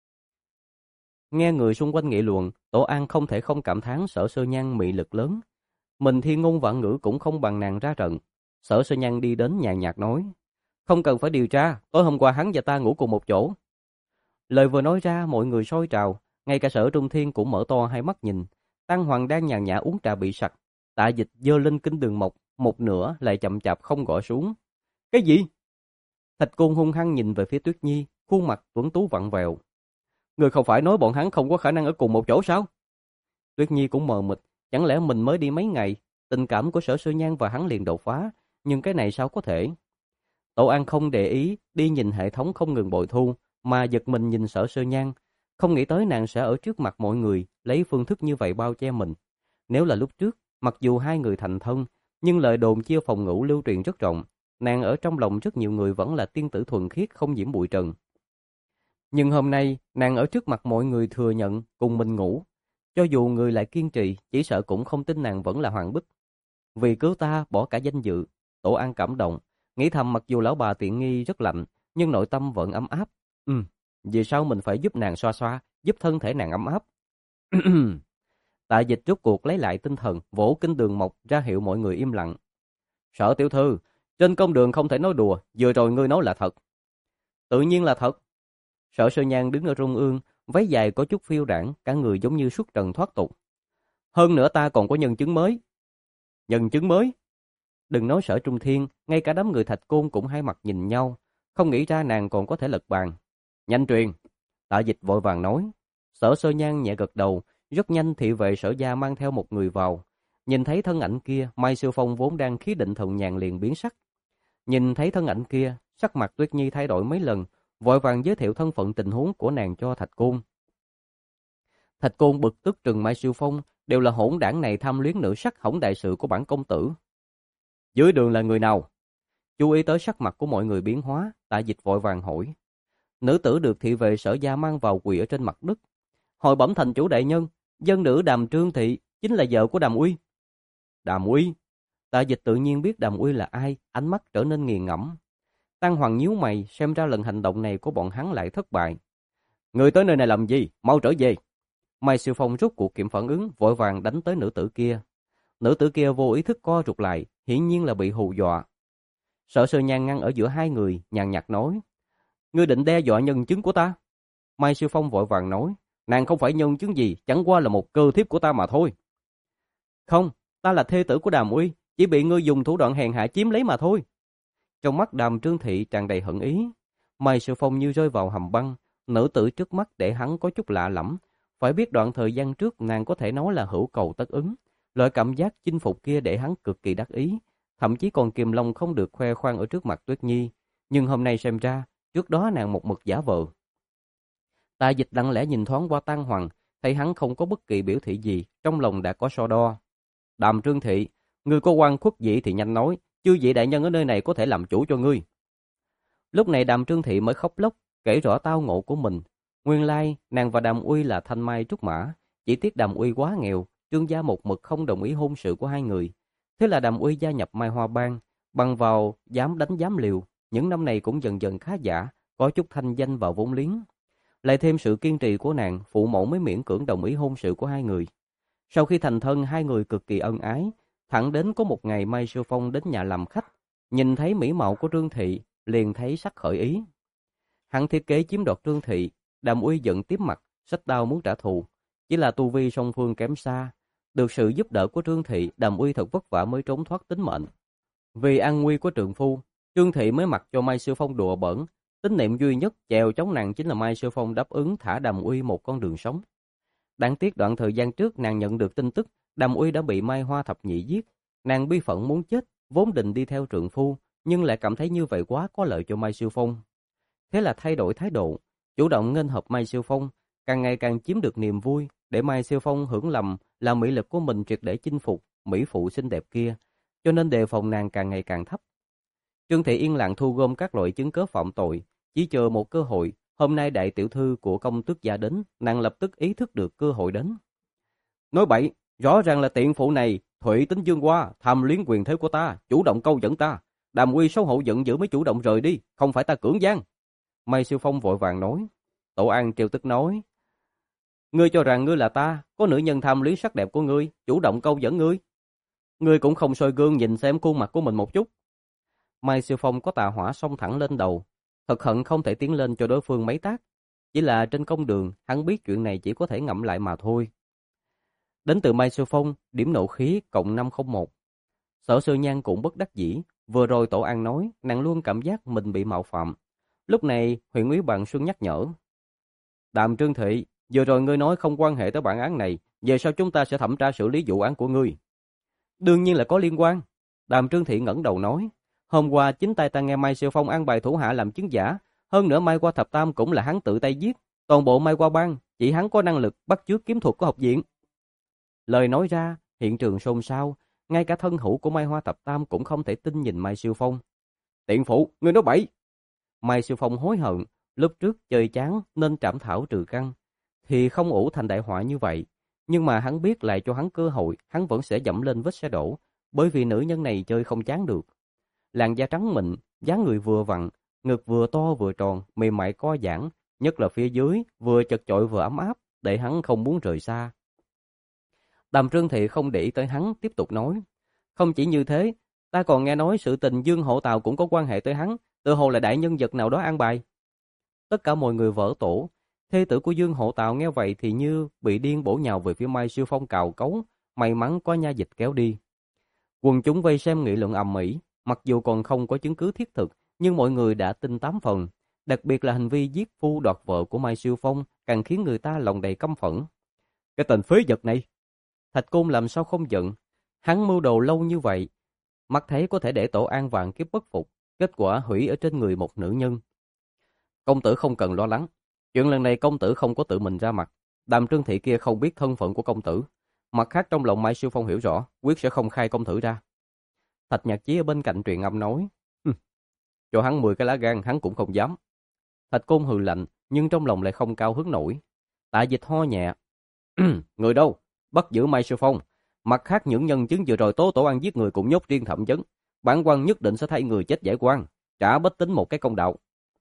Nghe người xung quanh nghị luận, Tổ An không thể không cảm thán Sở Sơ Nhan mị lực lớn. Mình thiên ngôn vạn ngữ cũng không bằng nàng ra trận. Sở Sơ Nhan đi đến nhàn nhạt nói, không cần phải điều tra, tối hôm qua hắn và ta ngủ cùng một chỗ. Lời vừa nói ra, mọi người sôi trào, ngay cả Sở Trung Thiên cũng mở to hai mắt nhìn. Tăng Hoàng đang nhàn nhã uống trà bị sặc, Tạ Dịch giơ lên kinh đường mộc, một nửa lại chậm chạp không gõ xuống. Cái gì? Thạch Côn hung hăng nhìn về phía Tuyết Nhi, khuôn mặt tuấn tú vặn vẹo. Người không phải nói bọn hắn không có khả năng ở cùng một chỗ sao? Tuyết Nhi cũng mờ mịt, chẳng lẽ mình mới đi mấy ngày, tình cảm của Sở Sơ Nhan và hắn liền đột phá, nhưng cái này sao có thể? Tổ An không để ý, đi nhìn hệ thống không ngừng bội thu, mà giật mình nhìn Sở Sơ Nhan, không nghĩ tới nàng sẽ ở trước mặt mọi người lấy phương thức như vậy bao che mình. Nếu là lúc trước, mặc dù hai người thành thân, nhưng lời đồn chia phòng ngủ lưu truyền rất rộng, nàng ở trong lòng rất nhiều người vẫn là tiên tử thuần khiết không nhiễm bụi trần. Nhưng hôm nay, nàng ở trước mặt mọi người thừa nhận cùng mình ngủ. Cho dù người lại kiên trì, chỉ sợ cũng không tin nàng vẫn là Hoàng Bích. Vì cứu ta, bỏ cả danh dự. Tổ An cảm động, nghĩ thầm mặc dù lão bà tiện nghi rất lạnh, nhưng nội tâm vẫn ấm áp. Ừ, vì sao mình phải giúp nàng xoa xoa, giúp thân thể nàng ấm áp? Tạ Dịch rút cuộc lấy lại tinh thần, vỗ kinh đường mộc ra hiệu mọi người im lặng. Sở tiểu thư, trên công đường không thể nói đùa, vừa rồi ngươi nói là thật. Tự nhiên là thật. Sở Sơ Nhan đứng ở trung ương, váy dài có chút phiêu đãng, cả người giống như xuất trần thoát tục. Hơn nữa ta còn có nhân chứng mới. Nhân chứng mới? Đừng nói Sở Trung Thiên, ngay cả đám người Thạch Côn cũng hai mặt nhìn nhau, không nghĩ ra nàng còn có thể lật bàn. Nhanh truyền. Tạ Dịch vội vàng nói. Sở Sơ Nhan nhẹ gật đầu, rất nhanh thị vệ Sở gia mang theo một người vào. Nhìn thấy thân ảnh kia, Mai Siêu Phong vốn đang khí định thần nhàn liền biến sắc. Nhìn thấy thân ảnh kia, sắc mặt Tuyết Nhi thay đổi mấy lần, vội vàng giới thiệu thân phận tình huống của nàng cho Thạch Côn. Thạch Côn bực tức trừng Mai Siêu Phong, đều là hỗn đảng này tham luyến nữ sắc hỏng đại sự của bản công tử. Dưới đường là người nào? Chú ý tới sắc mặt của mọi người biến hóa, Tạ Dịch vội vàng hỏi. Nữ tử được thị vệ Sở gia mang vào quỳ ở trên mặt đất. Hồi bẩm thành chủ đại nhân, dân nữ Đàm Trương Thị chính là vợ của Đàm Uy. Đàm Uy? Tạ Dịch tự nhiên biết Đàm Uy là ai, ánh mắt trở nên nghiền ngẫm. Tăng Hoàng nhíu mày, xem ra lần hành động này của bọn hắn lại thất bại. Người tới nơi này làm gì? Mau trở về. Mai Siêu Phong rút cuộc kịp phản ứng, vội vàng đánh tới nữ tử kia. Nữ tử kia vô ý thức co rụt lại, hiển nhiên là bị hù dọa. Sở Sơ Nhan ngăn ở giữa hai người, nhàn nhạt nói. Ngươi định đe dọa nhân chứng của ta? Mai Siêu Phong vội vàng nói. Nàng không phải nhân chứng gì, chẳng qua là một cơ thiếp của ta mà thôi. Không, ta là thê tử của Đàm Uy, chỉ bị ngươi dùng thủ đoạn hèn hạ chiếm lấy mà thôi. Trong mắt Đàm Trương Thị tràn đầy hận ý. Mai Siêu Phong như rơi vào hầm băng, nữ tử trước mắt để hắn có chút lạ lẫm. Phải biết đoạn thời gian trước nàng có thể nói là hữu cầu tất ứng. Loại cảm giác chinh phục kia để hắn cực kỳ đắc ý, thậm chí còn kìm lòng không được khoe khoang ở trước mặt Tuyết Nhi. Nhưng hôm nay xem ra, trước đó nàng một mực giả vờ. Tạ Dịch lặng lẽ nhìn thoáng qua Tăng Hoàng, thấy hắn không có bất kỳ biểu thị gì, trong lòng đã có so đo. Đàm Trương Thị, ngươi có oan khuất gì thì nhanh nói, chư vị đại nhân ở nơi này có thể làm chủ cho ngươi. Lúc này Đàm Trương Thị mới khóc lóc, kể rõ tao ngộ của mình. Nguyên lai, nàng và Đàm Uy là thanh mai trúc mã, chỉ tiếc Đàm Uy quá nghèo, Trương gia một mực không đồng ý hôn sự của hai người. Thế là Đàm Uy gia nhập Mai Hoa Bang, bằng vào dám đánh dám liều, những năm này cũng dần dần khá giả, có chút thanh danh và vốn liếng. Lại thêm sự kiên trì của nàng, phụ mẫu mới miễn cưỡng đồng ý hôn sự của hai người. Sau khi thành thân, hai người cực kỳ ân ái, thẳng đến có một ngày Mai Siêu Phong đến nhà làm khách, nhìn thấy mỹ mạo của Trương Thị, liền thấy sắc khởi ý. Hắn thiết kế chiếm đoạt Trương Thị, Đàm Uy giận tím mặt, xách đao muốn trả thù, chỉ là tu vi song phương kém xa, được sự giúp đỡ của Trương Thị, Đàm Uy thật vất vả mới trốn thoát tính mệnh. Vì an nguy của trượng phu, Trương Thị mới mặc cho Mai Siêu Phong đùa bỡn, tín niệm duy nhất chèo chống nàng chính là Mai Siêu Phong đáp ứng thả Đàm Uy một con đường sống. Đáng tiếc đoạn thời gian trước nàng nhận được tin tức Đàm Uy đã bị Mai Hoa thập nhị giết, nàng bi phận muốn chết, vốn định đi theo trượng phu, nhưng lại cảm thấy như vậy quá có lợi cho Mai Siêu Phong. Thế là thay đổi thái độ, chủ động nghênh hợp Mai Siêu Phong, càng ngày càng chiếm được niềm vui, để Mai Siêu Phong hưởng lầm là mỹ lực của mình triệt để chinh phục mỹ phụ xinh đẹp kia, cho nên đề phòng nàng càng ngày càng thấp. Trương Thị yên lặng thu gom các loại chứng cớ phạm tội, chỉ chờ một cơ hội. Hôm nay đại tiểu thư của công tước gia đến, nàng lập tức ý thức được cơ hội đến. Nói bậy, rõ ràng là tiện phụ này Thủy tính dương qua, tham luyến quyền thế của ta, chủ động câu dẫn ta. Đàm Uy xấu hổ giận dữ mới chủ động rời đi, không phải ta cưỡng gian. Mai Siêu Phong vội vàng nói. Tổ An trêu tức nói. Ngươi cho rằng ngươi là ta, có nữ nhân tham luyến sắc đẹp của ngươi, chủ động câu dẫn ngươi. Ngươi cũng không soi gương nhìn xem khuôn mặt của mình một chút. Mai Siêu Phong có tà hỏa xông thẳng lên đầu, thật hận không thể tiến lên cho đối phương mấy tác. Chỉ là trên công đường, hắn biết chuyện này chỉ có thể ngậm lại mà thôi. Đến từ Mai Siêu Phong, điểm nộ khí cộng năm không một. Sở Sư Nhan cũng bất đắc dĩ, vừa rồi Tổ An nói, nàng luôn cảm giác mình bị mạo phạm. Lúc này, huyện úy Bàn Xuân nhắc nhở. Đàm Trương Thị, vừa rồi ngươi nói không quan hệ tới bản án này, về sau chúng ta sẽ thẩm tra xử lý vụ án của ngươi. Đương nhiên là có liên quan. Đàm Trương Thị ngẩng đầu nói. Hôm qua chính tay ta nghe Mai Siêu Phong an bài thủ hạ làm chứng giả, hơn nữa Mai Qua Thập Tam cũng là hắn tự tay giết, toàn bộ Mai Qua bang chỉ hắn có năng lực bắt chước kiếm thuật của học viện. Lời nói ra, hiện trường xôn xao, ngay cả thân hữu của Mai Hoa Thập Tam cũng không thể tin nhìn Mai Siêu Phong. Tiện phụ, ngươi nói bậy. Mai Siêu Phong hối hận, lúc trước chơi chán nên trảm thảo trừ căn, thì không ủ thành đại họa như vậy. Nhưng mà hắn biết lại cho hắn cơ hội, hắn vẫn sẽ dẫm lên vết xe đổ, bởi vì nữ nhân này chơi không chán được. Làn da trắng mịn, dáng người vừa vặn, ngực vừa to vừa tròn, mềm mại co giãn, nhất là phía dưới vừa chật chội vừa ấm áp, để hắn không muốn rời xa. Đàm Trương Thị không để ý tới hắn, tiếp tục nói. Không chỉ như thế, ta còn nghe nói sự tình Dương Hộ Tào cũng có quan hệ tới hắn, tự hồ là đại nhân vật nào đó an bài. Tất cả mọi người vỡ tổ, thê tử của Dương Hộ Tào nghe vậy thì như bị điên bổ nhào về phía Mai Siêu Phong cào cấu, may mắn có nha dịch kéo đi. Quần chúng vây xem nghị luận ầm ĩ, mặc dù còn không có chứng cứ thiết thực, nhưng mọi người đã tin tám phần, đặc biệt là hành vi giết phu đoạt vợ của Mai Siêu Phong càng khiến người ta lòng đầy căm phẫn. Cái tên phế vật này! Thạch Côn làm sao không giận, hắn mưu đồ lâu như vậy, mắt thấy có thể để Tổ An vạn kiếp bất phục, kết quả hủy ở trên người một nữ nhân. Công tử không cần lo lắng, chuyện lần này công tử không có tự mình ra mặt, Đàm Trương Thị kia không biết thân phận của công tử, mặt khác trong lòng Mai Siêu Phong hiểu rõ, quyết sẽ không khai công tử ra. Thạch Nhạc Chí ở bên cạnh truyền âm nói, cho hắn mười cái lá gan hắn cũng không dám. Thạch Côn hừ lạnh, nhưng trong lòng lại không cao hứng nổi. Tạ Dịch ho nhẹ, người đâu? Bắt giữ Mai Siêu Phong. Mặt khác những nhân chứng vừa rồi tố Tổ An giết người cũng nhốt riêng thẩm vấn. Bản quan nhất định sẽ thay người chết giải quan, trả bách tính một cái công đạo.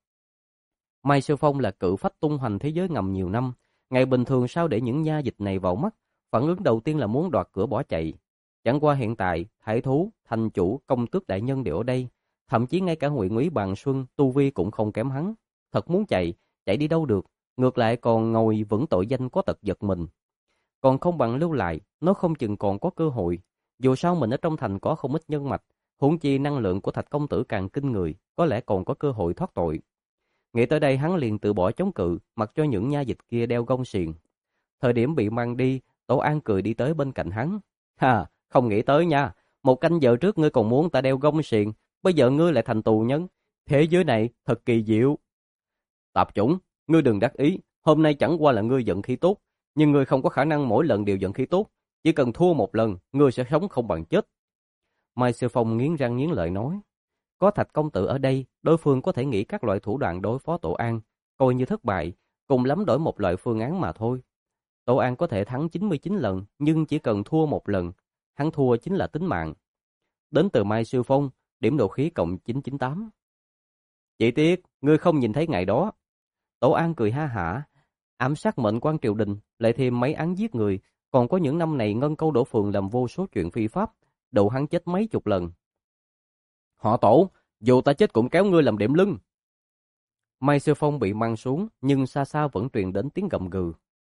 Mai Siêu Phong là cự phách tung hoành thế giới ngầm nhiều năm, ngày bình thường sao để những nha dịch này vào mắt, phản ứng đầu tiên là muốn đoạt cửa bỏ chạy. Chẳng qua hiện tại, thái thú, thành chủ, công tước đại nhân đều ở đây, thậm chí ngay cả huyện úy Bàn Xuân, tu vi cũng không kém hắn. Thật muốn chạy, chạy đi đâu được, ngược lại còn ngồi vững tội danh có tật giật mình. Còn không bằng lưu lại, nó không chừng còn có cơ hội. Dù sao mình ở trong thành có không ít nhân mạch, huống chi năng lượng của Thạch công tử càng kinh người, có lẽ còn có cơ hội thoát tội. Nghĩ tới đây hắn liền từ bỏ chống cự, mặc cho những nha dịch kia đeo gông xiềng. Thời điểm bị mang đi, Tổ An cười đi tới bên cạnh hắn. Ha, không nghĩ tới nha, một canh giờ trước ngươi còn muốn ta đeo gông xiềng, bây giờ ngươi lại thành tù nhân. Thế giới này thật kỳ diệu. Tạp chủng, ngươi đừng đắc ý, hôm nay chẳng qua là ngươi giận khí tốt, nhưng ngươi không có khả năng mỗi lần đều giận khí tốt, chỉ cần thua một lần, ngươi sẽ sống không bằng chết. Mai Siêu Phong nghiến răng nghiến lợi nói, có Thạch công tử ở đây, đối phương có thể nghĩ các loại thủ đoạn đối phó Tổ An, coi như thất bại, cùng lắm đổi một loại phương án mà thôi. Tổ An có thể thắng chín mươi chín lần, nhưng chỉ cần thua một lần, hắn thua chính là tính mạng. Đến từ Mai Siêu Phong, điểm độ khí cộng chín chín tám. Chỉ tiếc, ngươi không nhìn thấy ngày đó. Tổ An cười ha hả, ám sát mệnh quan triều đình, lại thêm mấy án giết người, còn có những năm này Ngân Câu Đổ Phường làm vô số chuyện phi pháp, đầu hắn chết mấy chục lần. Họ Tổ, dù ta chết cũng kéo ngươi làm điểm lưng. Mai Siêu Phong bị mang xuống, nhưng xa xa vẫn truyền đến tiếng gầm gừ.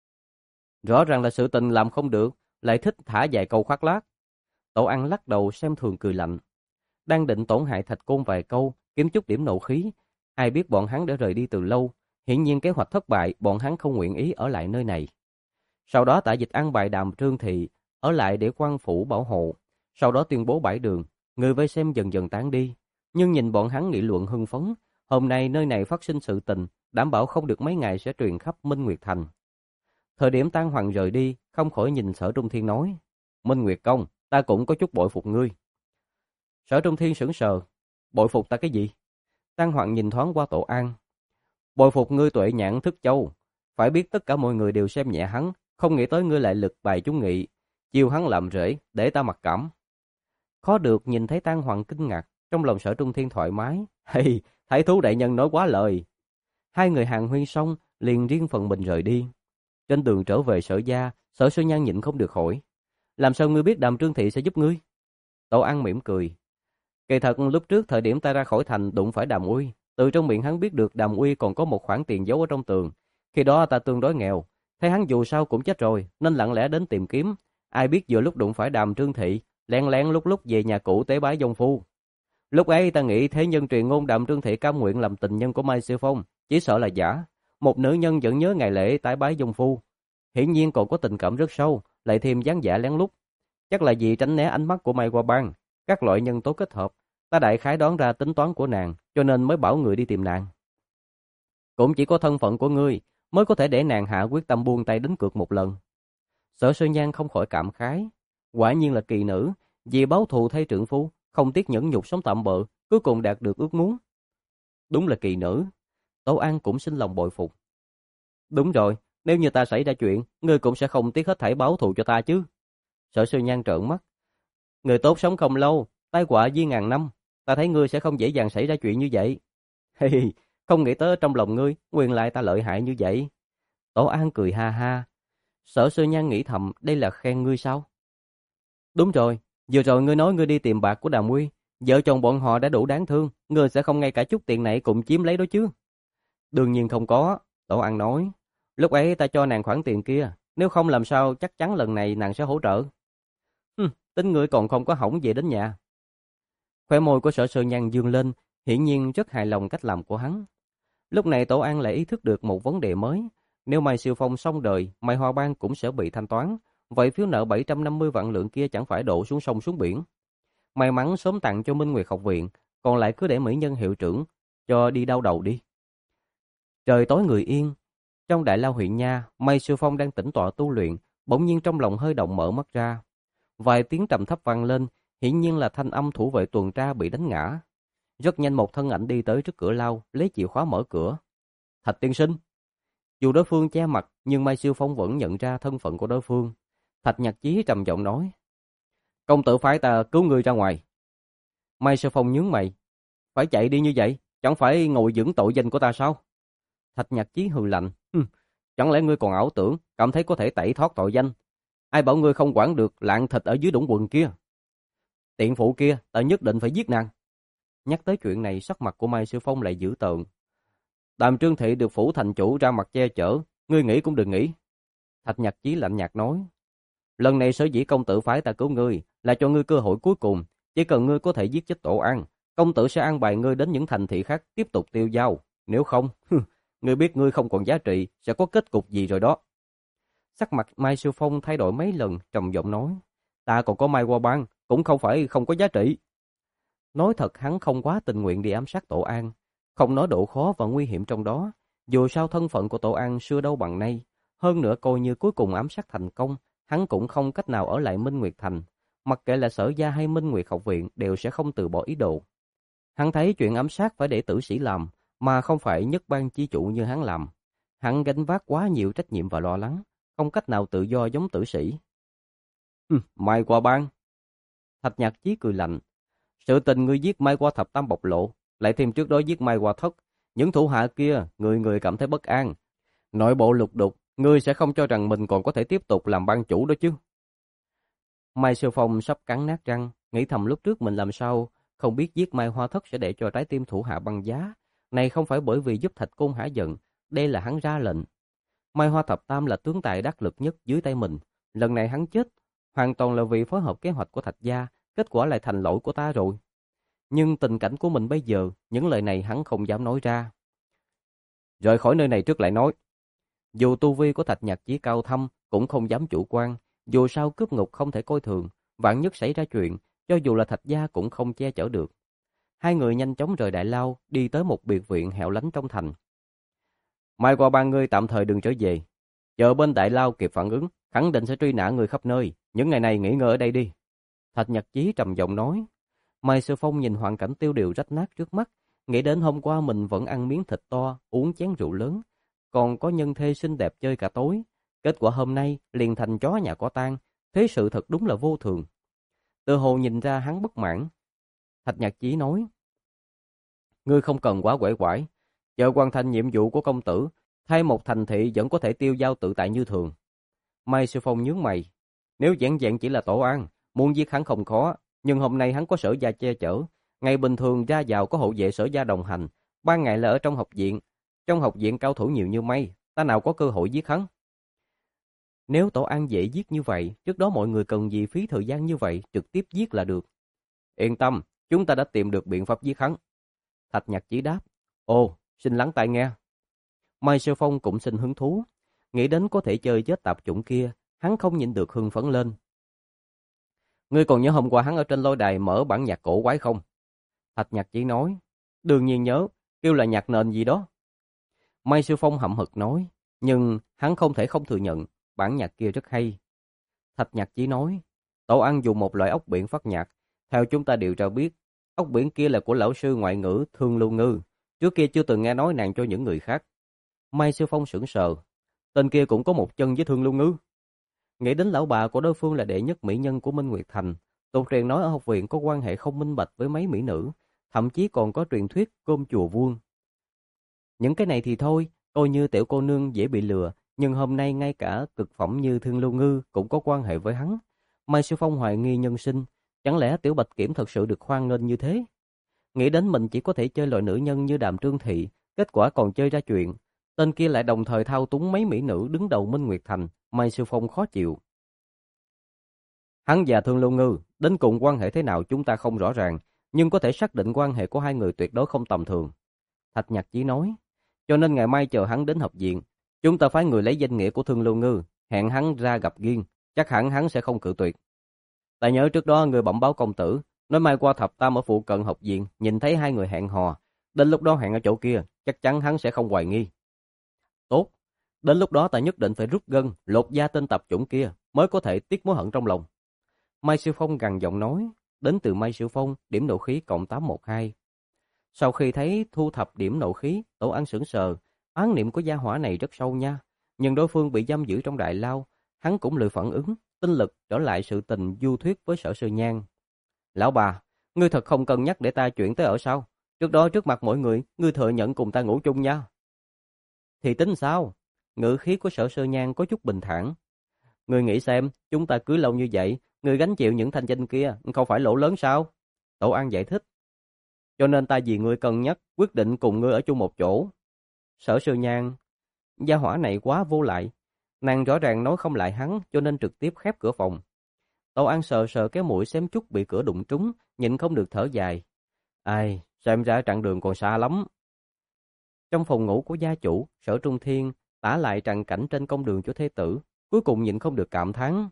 Rõ ràng là sự tình làm không được, lại thích thả vài câu khoác lác. Tổ An lắc đầu xem thường cười lạnh. Đang định tổn hại Thạch Côn vài câu, kiếm chút điểm nộ khí. Ai biết bọn hắn đã rời đi từ lâu, hiển nhiên kế hoạch thất bại, bọn hắn không nguyện ý ở lại nơi này. Sau đó Tạ Dịch an bài Đàm Trương Thị ở lại để quan phủ bảo hộ, sau đó tuyên bố bãi đường, người vây xem dần dần tán đi. Nhưng nhìn bọn hắn nghị luận hưng phấn, hôm nay nơi này phát sinh sự tình, đảm bảo không được mấy ngày sẽ truyền khắp Minh Nguyệt Thành. Thời điểm Tang Hoàng rời đi, không khỏi nhìn Sở Trung Thiên nói, Minh Nguyệt công, ta cũng có chút bội phục ngươi. Sở Trung Thiên sững sờ, bội phục ta cái gì? Tang Hoàng nhìn thoáng qua Tổ An, bội phục ngươi tuệ nhãn thức châu, phải biết tất cả mọi người đều xem nhẹ hắn, không nghĩ tới ngươi lại lực bài chúng nghị, chiêu hắn làm rễ, để ta mặc cảm. Khó được nhìn thấy Tang Hoàng kinh ngạc, trong lòng Sở Trung Thiên thoải mái. Hay, thái thú đại nhân nói quá lời. Hai người hàn huyên xong, liền riêng phần mình rời đi. Trên đường trở về Sở gia, Sở Sư Nhan nhịn không được hỏi. Làm sao ngươi biết Đàm Trương Thị sẽ giúp ngươi? Tổ An mỉm cười. Kỳ thật lúc trước thời điểm ta ra khỏi thành đụng phải Đàm Uy, từ trong miệng hắn biết được Đàm Uy còn có một khoản tiền giấu ở trong tường. Khi đó ta tương đối nghèo, thấy hắn dù sao cũng chết rồi, nên lặng lẽ đến tìm kiếm. Ai biết vừa lúc đụng phải Đàm Trương Thị, lén lén lúc lúc về nhà cũ tế bái dông phu. Lúc ấy ta nghĩ thế nhân truyền ngôn Đàm Trương Thị cam nguyện làm tình nhân của Mai Siêu Phong, chỉ sợ là giả. Một nữ nhân vẫn nhớ ngày lễ tái bái dông phu, hiển nhiên còn có tình cảm rất sâu, lại thêm dáng vẻ lén lút. Chắc là vì tránh né ánh mắt của Mai Hoa Bang, các loại nhân tố kết hợp, ta đại khái đoán ra tính toán của nàng, cho nên mới bảo người đi tìm nàng. Cũng chỉ có thân phận của ngươi mới có thể để nàng hạ quyết tâm buông tay đánh cược một lần. Sở Sơ Nhan không khỏi cảm khái, quả nhiên là kỳ nữ, vì báo thù thay trượng phu, không tiếc nhẫn nhục sống tạm bợ, cuối cùng đạt được ước muốn. Đúng là kỳ nữ. Tố An cũng sinh lòng bội phục. Đúng rồi, nếu như ta xảy ra chuyện, ngươi cũng sẽ không tiếc hết thảy báo thù cho ta chứ. Sở Sư Nhan trợn mắt. Người tốt sống không lâu, tai họa di ngàn năm, ta thấy ngươi sẽ không dễ dàng xảy ra chuyện như vậy. Hi hi, không nghĩ tới trong lòng ngươi, nguyên lại ta lợi hại như vậy. Tổ An cười ha ha. Sở Sư Nhan nghĩ thầm, đây là khen ngươi sao? Đúng rồi, vừa rồi ngươi nói ngươi đi tìm bạc của Đàm Uy, vợ chồng bọn họ đã đủ đáng thương, ngươi sẽ không ngay cả chút tiền này cũng chiếm lấy đó chứ? Đương nhiên không có, Tổ An nói. Lúc ấy ta cho nàng khoản tiền kia, nếu không làm sao chắc chắn lần này nàng sẽ hỗ trợ. Hừm, tính ngươi còn không có hỏng về đến nhà. Khóe môi của Sở Sư Nhan dương lên, hiển nhiên rất hài lòng cách làm của hắn. Lúc này Tổ An lại ý thức được một vấn đề mới, nếu Mai Siêu Phong xong đời, Mai Hoa Bang cũng sẽ bị thanh toán, vậy phiếu nợ bảy trăm năm mươi vạn lượng kia chẳng phải đổ xuống sông xuống biển. May mắn sớm tặng cho Minh Nguyệt học viện, còn lại cứ để mỹ nhân hiệu trưởng cho đi đau đầu đi. Trời tối người yên, trong đại lao huyện nha, Mai Siêu Phong đang tĩnh tọa tu luyện, bỗng nhiên trong lòng hơi động mở mắt ra. Vài tiếng trầm thấp vang lên, hiển nhiên là thanh âm thủ vệ tuần tra bị đánh ngã. Rất nhanh một thân ảnh đi tới trước cửa lao, lấy chìa khóa mở cửa. Thạch tiên sinh. Dù đối phương che mặt, nhưng Mai Siêu Phong vẫn nhận ra thân phận của đối phương. Thạch Nhạc Chí trầm giọng nói: "Công tử phái ta cứu người ra ngoài." Mai Siêu Phong nhướng mày: "Phải chạy đi như vậy, chẳng phải ngồi dưỡng tội danh của ta sao?" Thạch Nhạc Chí hừ lạnh: "Hừm, chẳng lẽ ngươi còn ảo tưởng, cảm thấy có thể tẩy thoát tội danh? Ai bảo ngươi không quản được lạng thịt ở dưới đũng quần kia? Tiện phụ kia, ta nhất định phải giết nàng." Nhắc tới chuyện này, sắc mặt của Mai Siêu Phong lại dữ tợn. "Đàm Trương Thị được phủ thành chủ ra mặt che chở, ngươi nghĩ cũng đừng nghĩ." Thạch Nhạc Chí lạnh nhạt nói: "Lần này sở dĩ công tử phái ta cứu ngươi, là cho ngươi cơ hội cuối cùng. Chỉ cần ngươi có thể giết chết Tổ An, công tử sẽ an bài ngươi đến những thành thị khác tiếp tục tiêu dao. Nếu không, ngươi biết ngươi không còn giá trị, sẽ có kết cục gì rồi đó." Sắc mặt Mai Siêu Phong thay đổi mấy lần, trầm giọng nói: "Ta còn có Mai Hoa Bang, cũng không phải không có giá trị." Nói thật hắn không quá tình nguyện đi ám sát Tổ An, không nói độ khó và nguy hiểm trong đó. Dù sao thân phận của Tổ An xưa đâu bằng nay, hơn nữa coi như cuối cùng ám sát thành công, hắn cũng không cách nào ở lại Minh Nguyệt Thành. Mặc kệ là Sở gia hay Minh Nguyệt học viện đều sẽ không từ bỏ ý đồ. Hắn thấy chuyện ám sát phải để tử sĩ làm, mà không phải nhất ban chi chủ như hắn làm. Hắn gánh vác quá nhiều trách nhiệm và lo lắng, không cách nào tự do giống tử sĩ. Hừm, Mai Hoa Bang. Thạch Nhạc Chí cười lạnh. Sự tình ngươi giết Mai Hoa Thập Tam bộc lộ, lại thêm trước đó giết Mai Hoa Thất, những thủ hạ kia người người cảm thấy bất an. Nội bộ lục đục, ngươi sẽ không cho rằng mình còn có thể tiếp tục làm ban chủ đó chứ? Mai Siêu Phong sắp cắn nát răng, nghĩ thầm lúc trước mình làm sao không biết giết Mai Hoa Thất sẽ để cho trái tim thủ hạ băng giá. Này không phải bởi vì giúp Thạch Côn hả giận, đây là hắn ra lệnh. Mai Hoa Thập Tam là tướng tài đắc lực nhất dưới tay mình, lần này hắn chết hoàn toàn là vì phối hợp kế hoạch của Thạch gia, kết quả lại thành lỗi của ta rồi. Nhưng tình cảnh của mình bây giờ, những lời này hắn không dám nói ra. Rời khỏi nơi này trước lại nói. Dù tu vi của Thạch Nhạc Chí cao thâm, cũng không dám chủ quan. Dù sao cướp ngục không thể coi thường, vạn nhất xảy ra chuyện, cho dù là Thạch gia cũng không che chở được. Hai người nhanh chóng rời đại lao, đi tới một biệt viện hẻo lánh trong thành. Mai qua ba người tạm thời đừng trở về, chờ bên đại lao kịp phản ứng, khẳng định sẽ truy nã người khắp nơi. Những ngày này nghỉ ngơi ở đây đi. Thạch Nhạc Chí trầm giọng nói. Mai Sư Phong nhìn hoàn cảnh tiêu điều rách nát trước mắt, nghĩ đến hôm qua mình vẫn ăn miếng thịt to, uống chén rượu lớn, còn có nhân thê xinh đẹp chơi cả tối. Kết quả hôm nay liền thành chó nhà có tang, thế sự thật đúng là vô thường. Tự hồ nhìn ra hắn bất mãn, Thạch Nhạc Chí nói: Ngươi không cần quá quể quải, chờ hoàn thành nhiệm vụ của công tử, thay một thành thị vẫn có thể tiêu dao tự tại như thường. Mai Sư Phong nhướng mày, nếu vẹn vẹn chỉ là Tổ An, muốn giết hắn không khó, nhưng hôm nay hắn có Sở gia che chở, ngày bình thường ra vào có hộ vệ Sở gia đồng hành, ban ngày là ở trong học viện, trong học viện cao thủ nhiều như mây, ta nào có cơ hội giết hắn. Nếu Tổ An dễ giết như vậy, trước đó mọi người cần gì phí thời gian như vậy, trực tiếp giết là được. Yên tâm, chúng ta đã tìm được biện pháp giết hắn. Thạch Nhạc Chí đáp: Ồ, xin lắng tai nghe. Mai Sư Phong cũng sinh hứng thú, nghĩ đến có thể chơi chết tạp chủng kia, hắn không nhịn được hưng phấn lên. Ngươi còn nhớ hôm qua hắn ở trên lôi đài mở bản nhạc cổ quái không? Thạch Nhạc Chí nói: Đương nhiên nhớ, kêu là nhạc nền gì đó. Mai Sư Phong hậm hực nói, nhưng hắn không thể không thừa nhận, bản nhạc kia rất hay. Thạch Nhạc Chí nói: Tổ An dùng một loại ốc biển phát nhạc, theo chúng ta điều tra biết, ốc biển kia là của lão sư ngoại ngữ Thương Lưu Ngư, trước kia chưa từng nghe nói nàng cho những người khác. Mai Sư Phong sững sờ, tên kia cũng có một chân với Thương Lưu Ngư. Nghĩ đến lão bà của đối phương là đệ nhất mỹ nhân của Minh Nguyệt Thành, tục truyền nói ở học viện có quan hệ không minh bạch với mấy mỹ nữ, thậm chí còn có truyền thuyết cơm chùa vuông. Những cái này thì thôi, coi như tiểu cô nương dễ bị lừa, nhưng hôm nay ngay cả cực phẩm như Thương Lưu Ngư cũng có quan hệ với hắn. Mai Sư Phong hoài nghi nhân sinh, chẳng lẽ Tiểu Bạch Kiểm thật sự được hoan nghênh như thế? Nghĩ đến mình chỉ có thể chơi loại nữ nhân như Đàm Trương Thị, kết quả còn chơi ra chuyện. Tên kia lại đồng thời thao túng mấy mỹ nữ đứng đầu Minh Nguyệt Thành, Mai Sư Phong khó chịu. Hắn và Thương Lưu Ngư, đến cùng quan hệ thế nào chúng ta không rõ ràng, nhưng có thể xác định quan hệ của hai người tuyệt đối không tầm thường. Thạch Nhạc Chí nói, cho nên ngày mai chờ hắn đến học viện, chúng ta phái người lấy danh nghĩa của Thương Lưu Ngư, hẹn hắn ra gặp riêng, chắc hẳn hắn sẽ không cự tuyệt. Ta nhớ trước đó người bẩm báo công tử, nói mai qua thập tam ở phụ cận học viện, nhìn thấy hai người hẹn hò, đến lúc đó hẹn ở chỗ kia, chắc chắn hắn sẽ không hoài nghi. Tốt, đến lúc đó ta nhất định phải rút gân, lột da tên tập chủng kia, mới có thể tiết mối hận trong lòng. Mai Sư Phong gằn giọng nói, đến từ Mai Sư Phong, điểm nộ khí cộng tám một hai. Sau khi thấy thu thập điểm nộ khí, Tổ An sững sờ, oán niệm của gia hỏa này rất sâu nha, nhưng đối phương bị giam giữ trong đại lao, hắn cũng lười phản ứng, tinh lực trở lại sự tình du thuyết với Sở Sư Nhan. Lão bà, ngươi thật không cân nhắc để ta chuyển tới ở sao? Trước đó trước mặt mọi người, ngươi thừa nhận cùng ta ngủ chung nha. Thì tính sao? Ngữ khí của Sở Sư Nhan có chút bình thản. Ngươi nghĩ xem, chúng ta cưới lâu như vậy, ngươi gánh chịu những thanh danh kia, không phải lỗ lớn sao? Tổ An giải thích. Cho nên ta vì ngươi cân nhắc, quyết định cùng ngươi ở chung một chỗ. Sở Sư Nhan, gia hỏa này quá vô lại. Nàng rõ ràng nói không lại hắn, cho nên trực tiếp khép cửa phòng. Tổ An sờ sờ cái mũi xém chút bị cửa đụng trúng, nhịn không được thở dài. Ai, xem ra chặng đường còn xa lắm. Trong phòng ngủ của gia chủ, Sở Trung Thiên tả lại tràng cảnh trên công đường của thế tử, cuối cùng nhịn không được cảm thán.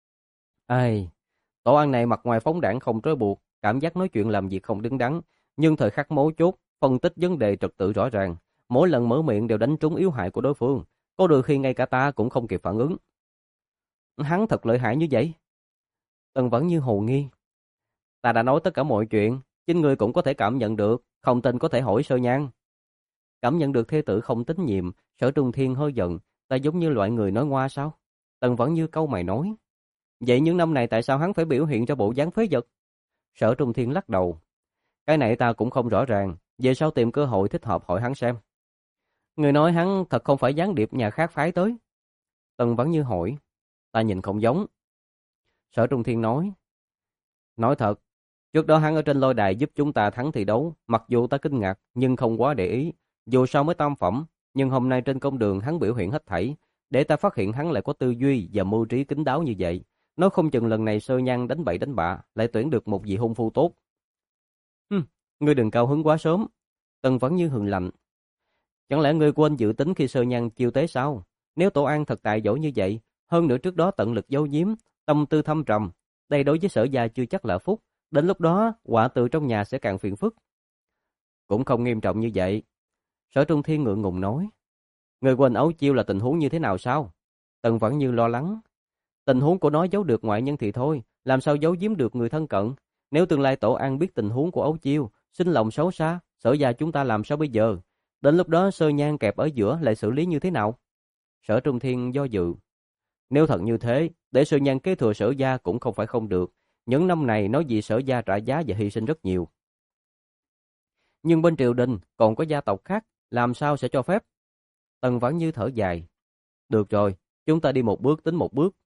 Ai, Tổ An này mặt ngoài phóng đãng không trói buộc, cảm giác nói chuyện làm việc không đứng đắn, nhưng thời khắc mấu chốt, phân tích vấn đề trật tự rõ ràng, mỗi lần mở miệng đều đánh trúng yếu hại của đối phương, có đôi khi ngay cả ta cũng không kịp phản ứng. Hắn thật lợi hại như vậy. Tần vẫn như hồ nghi. Ta đã nói tất cả mọi chuyện, chính người cũng có thể cảm nhận được, không tin có thể hỏi Sơ Nhan. Cảm nhận được thê tử không tín nhiệm, Sở Trung Thiên hơi giận, ta giống như loại người nói ngoa sao? Tần vẫn như câu mày nói. Vậy những năm này tại sao hắn phải biểu hiện cho bộ dáng phế vật? Sở Trung Thiên lắc đầu. Cái này ta cũng không rõ ràng, về sau tìm cơ hội thích hợp hỏi hắn xem. Người nói hắn thật không phải gián điệp nhà khác phái tới. Tần vẫn như hỏi. Ta nhìn không giống. Sở Trung Thiên nói. Nói thật, trước đó hắn ở trên lôi đài giúp chúng ta thắng thi đấu, mặc dù ta kinh ngạc nhưng không quá để ý, dù sao mới tam phẩm, nhưng hôm nay trên công đường hắn biểu hiện hết thảy, để ta phát hiện hắn lại có tư duy và mưu trí kín đáo như vậy. Nói không chừng lần này Sơ Nhan đánh bậy đánh bạ, lại tuyển được một vị hôn phu tốt. Hừm, ngươi đừng cao hứng quá sớm. Tần vẫn như hừng lạnh. Chẳng lẽ ngươi quên dự tính khi Sơ Nhan chiêu tế sao? Nếu Tổ An thật tài giỏi như vậy, hơn nữa trước đó tận lực giấu giếm, tâm tư thâm trầm, đây đối với Sở gia chưa chắc là phúc, đến lúc đó họa từ trong nhà sẽ càng phiền phức. Cũng không nghiêm trọng như vậy. Sở Trung Thiên ngượng ngùng nói. Người quên Ấu Chiêu là tình huống như thế nào sao? Tần vẫn như lo lắng. Tình huống của nó giấu được ngoại nhân thì thôi, làm sao giấu giếm được người thân cận? Nếu tương lai Tổ An biết tình huống của Ấu Chiêu, sinh lòng xấu xa, Sở gia chúng ta làm sao bây giờ? Đến lúc đó Sơ Nhan kẹp ở giữa lại xử lý như thế nào? Sở Trung Thiên do dự. Nếu thật như thế, để Sư Nhan kế thừa Sở gia cũng không phải không được. Những năm này nói gì Sở gia trả giá và hy sinh rất nhiều. Nhưng bên triều đình còn có gia tộc khác, làm sao sẽ cho phép? Tần Vãn Như thở dài. Được rồi, chúng ta đi một bước tính một bước.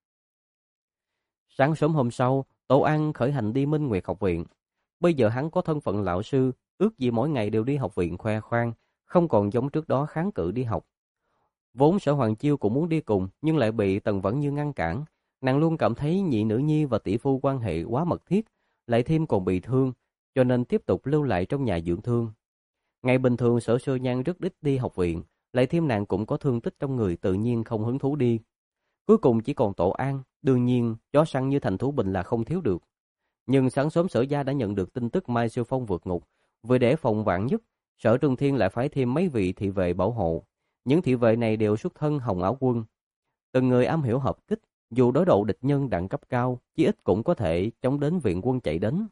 Sáng sớm hôm sau, Tổ An khởi hành đi Minh Nguyệt học viện. Bây giờ hắn có thân phận lão sư, ước gì mỗi ngày đều đi học viện khoe khoang, không còn giống trước đó kháng cự đi học. Vốn Sở Hoàng Chiêu cũng muốn đi cùng, nhưng lại bị Tần Vãn Như ngăn cản. Nàng luôn cảm thấy nhị nữ nhi và tỷ phu quan hệ quá mật thiết, lại thêm còn bị thương, cho nên tiếp tục lưu lại trong nhà dưỡng thương. Ngày bình thường Sở Sơ Nhan rất ít đi học viện, lại thêm nàng cũng có thương tích trong người, tự nhiên không hứng thú đi. Cuối cùng chỉ còn Tổ An, đương nhiên chó săn như Thành Thú Bình là không thiếu được. Nhưng sáng sớm Sở gia đã nhận được tin tức Mai Siêu Phong vượt ngục, vì để phòng vạn nhất, Sở Trừng Thiên lại phái thêm mấy vị thị vệ bảo hộ. Những thị vệ này đều xuất thân Hồng Áo Quân, từng người am hiểu hợp kích, dù đối đầu địch nhân đẳng cấp cao, chí ít cũng có thể chống đến viện quân chạy đến.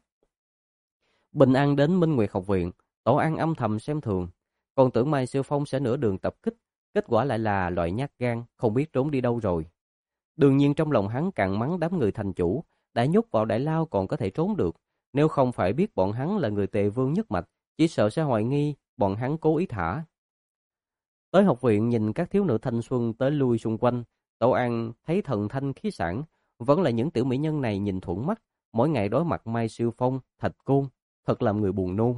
Bình an đến Minh Nguyệt học viện, Tổ An âm thầm xem thường, còn tưởng Mai Siêu Phong sẽ nửa đường tập kích, kết quả lại là loại nhát gan, không biết trốn đi đâu rồi. Đương nhiên trong lòng hắn càng mắng đám người thành chủ, đã nhốt vào đại lao còn có thể trốn được, nếu không phải biết bọn hắn là người Tề Vương nhất mạch, chỉ sợ sẽ hoài nghi bọn hắn cố ý thả. Tới học viện nhìn các thiếu nữ thanh xuân tới lui xung quanh, Tổ An thấy thần thanh khí sảng, vẫn là những tiểu mỹ nhân này nhìn thuận mắt, mỗi ngày đối mặt Mai Siêu Phong, Thạch Côn, thật làm người buồn nôn.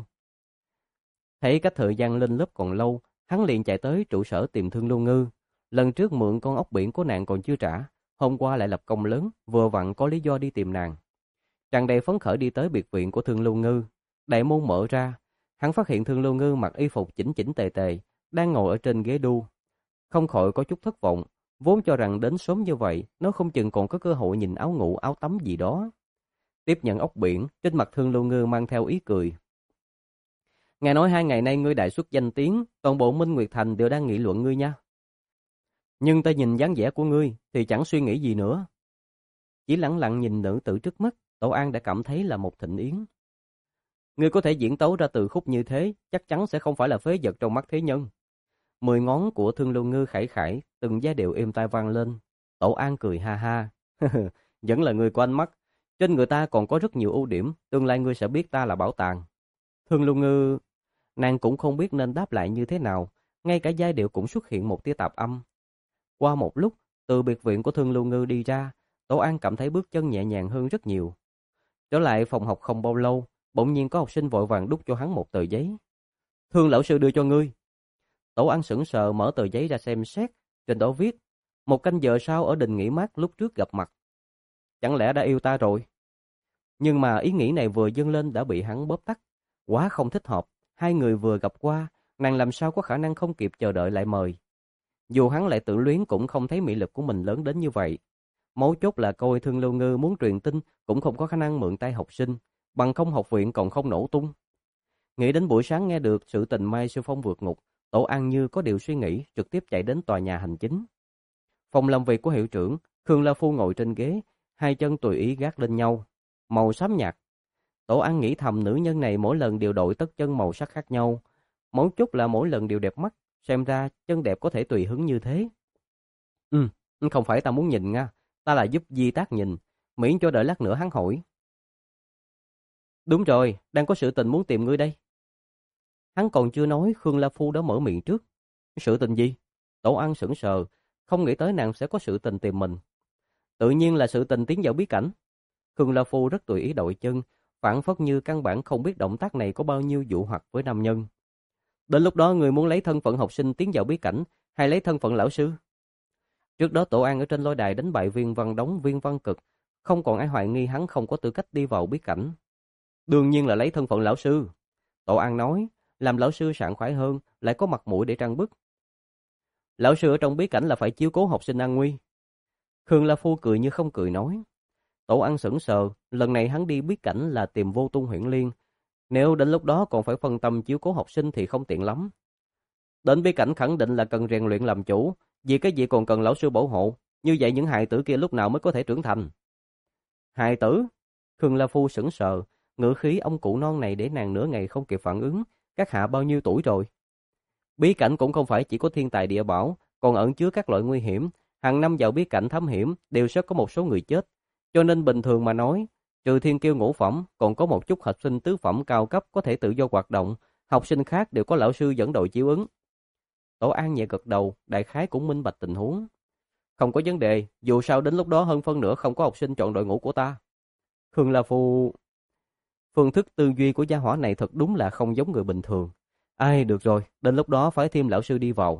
Thấy cách thời gian lên lớp còn lâu, hắn liền chạy tới trụ sở tìm Thương Lưu Ngư. Lần trước mượn con ốc biển của nàng còn chưa trả, hôm qua lại lập công lớn, vừa vặn có lý do đi tìm nàng. Tràn đầy phấn khởi đi tới biệt viện của Thương Lưu Ngư, đại môn mở ra, hắn phát hiện Thương Lưu Ngư mặc y phục chỉnh chỉnh tề tề, đang ngồi ở trên ghế đu. Không khỏi có chút thất vọng, vốn cho rằng đến sớm như vậy, nó không chừng còn có cơ hội nhìn áo ngủ áo tắm gì đó. Tiếp nhận ốc biển, trên mặt Thương Lưu Ngư mang theo ý cười. Nghe nói hai ngày nay ngươi đại xuất danh tiếng, toàn bộ Minh Nguyệt Thành đều đang nghị luận ngươi nha. Nhưng ta nhìn dáng vẻ của ngươi thì chẳng suy nghĩ gì nữa. Chỉ lặng lặng nhìn nữ tử trước mắt, Tổ An đã cảm thấy là một thịnh yến. Ngươi có thể diễn tấu ra từ khúc như thế, chắc chắn sẽ không phải là phế vật trong mắt thế nhân. Mười ngón của Thương Lưu Ngư khải khải, từng giai điệu êm tai vang lên. Tổ An cười ha ha. Vẫn là người của ánh mắt. Trên người ta còn có rất nhiều ưu điểm, tương lai ngươi sẽ biết ta là bảo tàng. Thương Lưu Ngư, nàng cũng không biết nên đáp lại như thế nào, ngay cả giai điệu cũng xuất hiện một tia tạp âm. Qua một lúc, từ biệt viện của Thương Lưu Ngư đi ra, Tổ An cảm thấy bước chân nhẹ nhàng hơn rất nhiều. Trở lại phòng học không bao lâu, bỗng nhiên có học sinh vội vàng đút cho hắn một tờ giấy. Thương lão sư đưa cho ngươi. Tổ An sững sờ mở tờ giấy ra xem xét, trên đó viết, một canh giờ sau ở đình nghỉ mát lúc trước gặp mặt. Chẳng lẽ đã yêu ta rồi? Nhưng mà ý nghĩ này vừa dâng lên đã bị hắn bóp tắt. Quá không thích hợp, hai người vừa gặp qua, nàng làm sao có khả năng không kịp chờ đợi lại mời. Dù hắn lại tự luyến cũng không thấy mỹ lực của mình lớn đến như vậy. Mấu chốt là coi Thương Lưu Ngư muốn truyền tin cũng không có khả năng mượn tay học sinh, bằng không học viện còn không nổ tung. Nghĩ đến buổi sáng nghe được sự tình Mai Siêu Phong vượt ngục, Tổ An như có điều suy nghĩ, trực tiếp chạy đến tòa nhà hành chính. Phòng làm việc của hiệu trưởng, Khương La Phu ngồi trên ghế, hai chân tùy ý gác lên nhau, màu xám nhạt. Tổ An nghĩ thầm nữ nhân này mỗi lần đều đội tất chân màu sắc khác nhau, mấu chốt là mỗi lần đều đẹp mắt, xem ra chân đẹp có thể tùy hứng như thế. Ừ, không phải ta muốn nhìn nha, ta là giúp Di Tác nhìn, miễn cho đợi lát nữa hắn hỏi. Đúng rồi, đang có sự tình muốn tìm ngươi đây. Hắn còn chưa nói, Khương La Phu đã mở miệng trước. Sự tình gì? Tổ An sững sờ, không nghĩ tới nàng sẽ có sự tình tìm mình. Tự nhiên là sự tình tiến vào bí cảnh. Khương La Phu rất tùy ý đội chân, phản phất như căn bản không biết động tác này có bao nhiêu dụ hoặc với nam nhân. Đến lúc đó người muốn lấy thân phận học sinh tiến vào bí cảnh, hay lấy thân phận lão sư? Trước đó Tổ An ở trên lôi đài đánh bại Viên Văn Đống, Viên Văn Cực, không còn ai hoài nghi hắn không có tư cách đi vào bí cảnh. Đương nhiên là lấy thân phận lão sư. Tổ An nói, làm lão sư sảng khoái hơn, lại có mặt mũi để trang bức. Lão sư ở trong bí cảnh là phải chiếu cố học sinh an nguy. Khương La Phu cười như không cười nói. Tổ An sững sờ, lần này hắn đi bí cảnh là tìm Vô Tung Huyễn Liên. Nếu đến lúc đó còn phải phân tâm chiếu cố học sinh thì không tiện lắm. Đến bí cảnh khẳng định là cần rèn luyện làm chủ, vì cái gì còn cần lão sư bảo hộ, như vậy những hài tử kia lúc nào mới có thể trưởng thành. Hài tử? Khương La Phu sững sờ, ngữ khí ông cụ non này để nàng nửa ngày không kịp phản ứng, các hạ bao nhiêu tuổi rồi? Bí cảnh cũng không phải chỉ có thiên tài địa bảo, còn ẩn chứa các loại nguy hiểm, hàng năm vào bí cảnh thám hiểm đều sẽ có một số người chết, cho nên bình thường mà nói, trừ thiên kiêu ngũ phẩm, còn có một chút học sinh tứ phẩm cao cấp có thể tự do hoạt động, học sinh khác đều có lão sư dẫn đội chiếu ứng. Tổ An nhẹ gật đầu, đại khái cũng minh bạch tình huống. Không có vấn đề, dù sao đến lúc đó hơn phân nửa không có học sinh chọn đội ngũ của ta. Khương La Phu... Phương thức tư duy của gia hỏa này thật đúng là không giống người bình thường. Ai, được rồi, đến lúc đó phải thêm lão sư đi vào.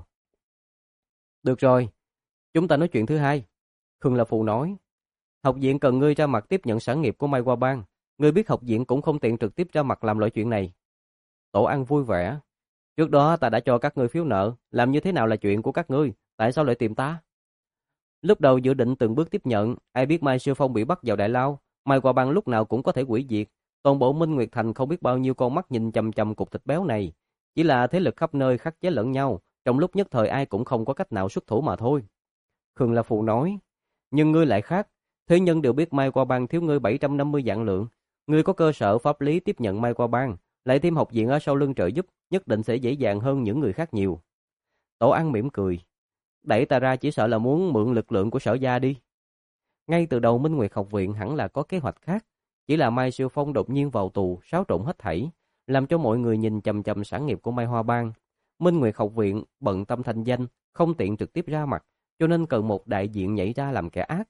Được rồi, chúng ta nói chuyện thứ hai. Khương La Phu nói, học viện cần ngươi ra mặt tiếp nhận sản nghiệp của Mai Hoa Bang. Ngươi biết học viện cũng không tiện trực tiếp ra mặt làm loại chuyện này. Tổ An vui vẻ. Trước đó ta đã cho các ngươi phiếu nợ, làm như thế nào là chuyện của các ngươi, tại sao lại tìm ta? Lúc đầu dự định từng bước tiếp nhận, ai biết Mai Sư Phong bị bắt vào đại lao, Mai Hoa Bang lúc nào cũng có thể hủy diệt. Toàn bộ Minh Nguyệt Thành không biết bao nhiêu con mắt nhìn chằm chằm cục thịt béo này. Chỉ là thế lực khắp nơi khắc chế lẫn nhau, trong lúc nhất thời ai cũng không có cách nào xuất thủ mà thôi. Khương La Phù nói, nhưng ngươi lại khác, thế nhân đều biết Mai Hoa Bang thiếu ngươi bảy trăm năm mươi vạn lượng. Ngươi có cơ sở pháp lý tiếp nhận Mai Hoa Bang, lại thêm học viện ở sau lưng trợ giúp, nhất định sẽ dễ dàng hơn những người khác nhiều. Tổ An mỉm cười, đẩy ta ra chỉ sợ là muốn mượn lực lượng của Sở Gia đi. Ngay từ đầu Minh Nguyệt học viện hẳn là có kế hoạch khác, chỉ là Mai Siêu Phong đột nhiên vào tù, xáo trộn hết thảy, làm cho mọi người nhìn chằm chằm sản nghiệp của Mai Hoa Bang. Minh Nguyệt học viện bận tâm thanh danh, không tiện trực tiếp ra mặt, cho nên cần một đại diện nhảy ra làm kẻ ác.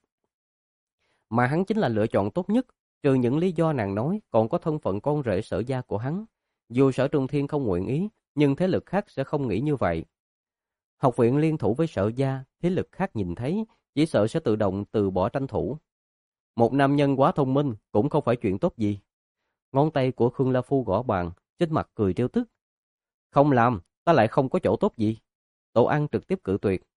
Mà hắn chính là lựa chọn tốt nhất, trừ những lý do nàng nói, còn có thân phận con rể Sở Gia của hắn. Dù Sở Trung Thiên không nguyện ý, nhưng thế lực khác sẽ không nghĩ như vậy. Học viện liên thủ với Sở Gia, thế lực khác nhìn thấy, chỉ sợ sẽ tự động từ bỏ tranh thủ. Một nam nhân quá thông minh cũng không phải chuyện tốt gì. Ngón tay của Khương La Phu gõ bàn, trên mặt cười trêu tức. Không làm, ta lại không có chỗ tốt gì. Tổ An trực tiếp cự tuyệt.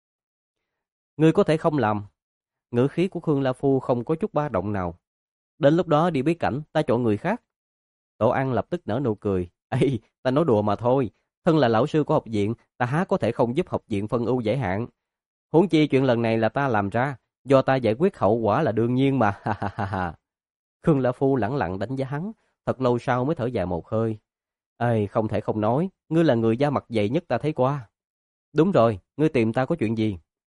Ngươi có thể không làm. Ngữ khí của Khương La Phu không có chút ba động nào. Đến lúc đó đi bí cảnh, ta chọn người khác. Tổ An lập tức nở nụ cười. Ê, ta nói đùa mà thôi. Thân là lão sư của học viện, ta há có thể không giúp học viện phân ưu giải hạn. Huống chi chuyện lần này là ta làm ra, do ta giải quyết hậu quả là đương nhiên mà. Ha ha ha ha. Khương La Phu lẳng lặng đánh giá hắn, thật lâu sau mới thở dài một hơi. Ê, không thể không nói, ngươi là người da mặt dày nhất ta thấy qua. Đúng rồi, ngươi tìm ta có chuyện gì?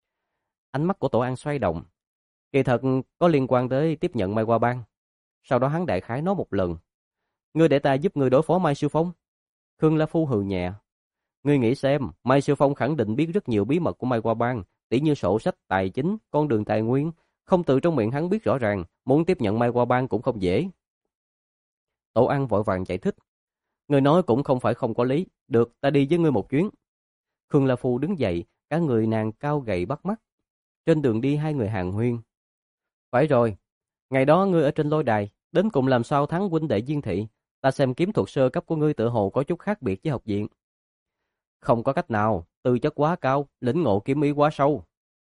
Ánh mắt của Tổ An xoay động. Kỳ thật có liên quan tới tiếp nhận Mai Hoa Bang. Sau đó hắn đại khái nói một lần. Ngươi để ta giúp ngươi đối phó Mai Sư Phong. Khương La Phu hừ nhẹ. Ngươi nghĩ xem, Mai Sư Phong khẳng định biết rất nhiều bí mật của Mai Hoa Bang, tỉ như sổ sách, tài chính, con đường tài nguyên, không từ trong miệng hắn biết rõ ràng, muốn tiếp nhận Mai Hoa Bang cũng không dễ. Tổ An vội vàng giải thích. Ngươi nói cũng không phải không có lý, được, ta đi với ngươi một chuyến. Khương La Phu đứng dậy, cả người nàng cao gầy bắt mắt. Trên đường đi hai người hàn huyên. Phải rồi, ngày đó ngươi ở trên lôi đài, đến cùng làm sao thắng huynh đệ Diên Thị, ta xem kiếm thuật sơ cấp của ngươi tự hồ có chút khác biệt với học viện. Không có cách nào, tư chất quá cao, lĩnh ngộ kiếm ý quá sâu.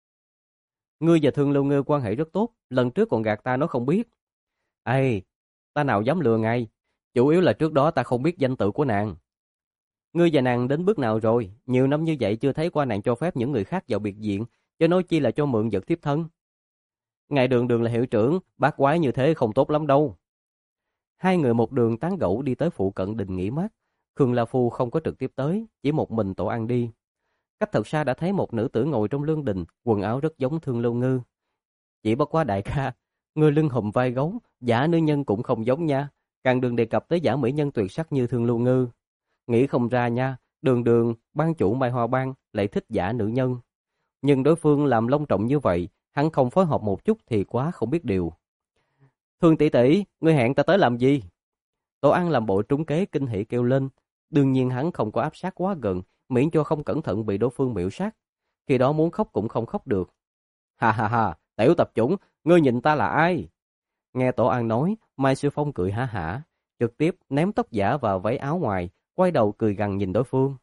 Ngươi và Thương Lưu Ngư quan hệ rất tốt, lần trước còn gạt ta nói không biết. Ê, ta nào dám lừa ngài, chủ yếu là trước đó ta không biết danh tự của nàng. Ngươi và nàng đến bước nào rồi, nhiều năm như vậy chưa thấy qua nàng cho phép những người khác vào biệt viện, cho nói chi là cho mượn vật tiếp thân. Ngài Đường Đường là hiệu trưởng, bác quái như thế không tốt lắm đâu. Hai người một đường tán gẫu đi tới phụ cận đình nghỉ mát. Khương La Phu không có trực tiếp tới, chỉ một mình Tổ An đi. Cách thật xa đã thấy một nữ tử ngồi trong lương đình, quần áo rất giống Thương Lưu Ngư. Chỉ bất quá đại ca, người lưng hùm vai gấu, giả nữ nhân cũng không giống nha, càng đừng đề cập tới giả mỹ nhân tuyệt sắc như Thương Lưu Ngư. Nghĩ không ra nha, Đường Đường, ban chủ Mai Hoa Bang lại thích giả nữ nhân. Nhưng đối phương làm long trọng như vậy, hắn không phối hợp một chút thì quá không biết điều. Thương tỷ tỷ, ngươi hẹn ta tới làm gì? Tổ An làm bộ trúng kế kinh hỉ kêu lên. Đương nhiên hắn không có áp sát quá gần, miễn cho không cẩn thận bị đối phương miểu sát. Khi đó muốn khóc cũng không khóc được. Ha ha ha, tiểu tập chủng, ngươi nhìn ta là ai? Nghe Tổ An nói, Mai Sư Phong cười hả hả, trực tiếp ném tóc giả vào váy áo ngoài, quay đầu cười gằn nhìn đối phương.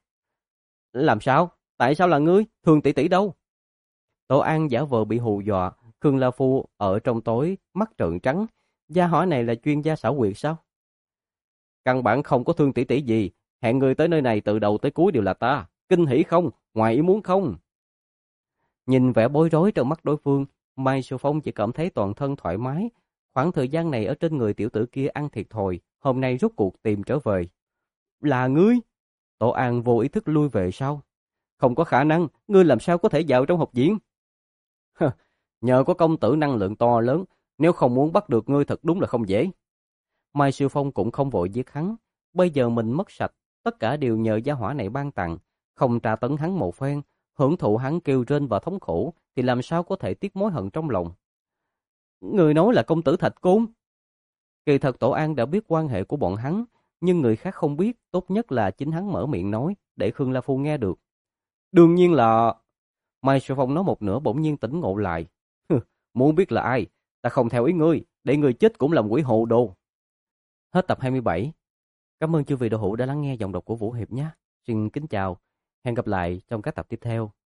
Làm sao? Tại sao là ngươi? Thương tỷ tỷ đâu? Tổ An giả vờ bị hù dọa, Khương La Phu ở trong tối, mắt trợn trắng. Gia hỏa này là chuyên gia xảo quyệt sao? Căn bản không có Thương tỷ tỷ gì, hẹn người tới nơi này từ đầu tới cuối đều là ta, kinh hỉ không, ngoài ý muốn không. Nhìn vẻ bối rối trong mắt đối phương, Mai Sư Phong chỉ cảm thấy toàn thân thoải mái. Khoảng thời gian này ở trên người tiểu tử kia ăn thiệt thòi, hôm nay rốt cuộc tìm trở về. Là ngươi? Tổ An vô ý thức lui về sau. Không có khả năng, ngươi làm sao có thể vào trong học viện? Nhờ có công tử năng lượng to lớn, nếu không muốn bắt được ngươi thật đúng là không dễ. Mai Siêu Phong cũng không vội giết hắn, bây giờ mình mất sạch, tất cả đều nhờ gia hỏa này ban tặng, không tra tấn hắn một phen, hưởng thụ hắn kêu rên và thống khổ thì làm sao có thể tiếc mối hận trong lòng. Người nói là công tử Thạch Côn. Kỳ thật Tổ An đã biết quan hệ của bọn hắn, nhưng người khác không biết, tốt nhất là chính hắn mở miệng nói, để Khương La Phu nghe được. Đương nhiên là... Mai Sư Phong nói một nửa bỗng nhiên tỉnh ngộ lại. Muốn biết là ai, ta không theo ý ngươi, để ngươi chết cũng làm quỷ hồ đồ. Hết tập hai mươi bảy. Cảm ơn chư vị đạo hữu đã lắng nghe giọng đọc của Vũ Hiệp nhé. Xin kính chào, hẹn gặp lại trong các tập tiếp theo.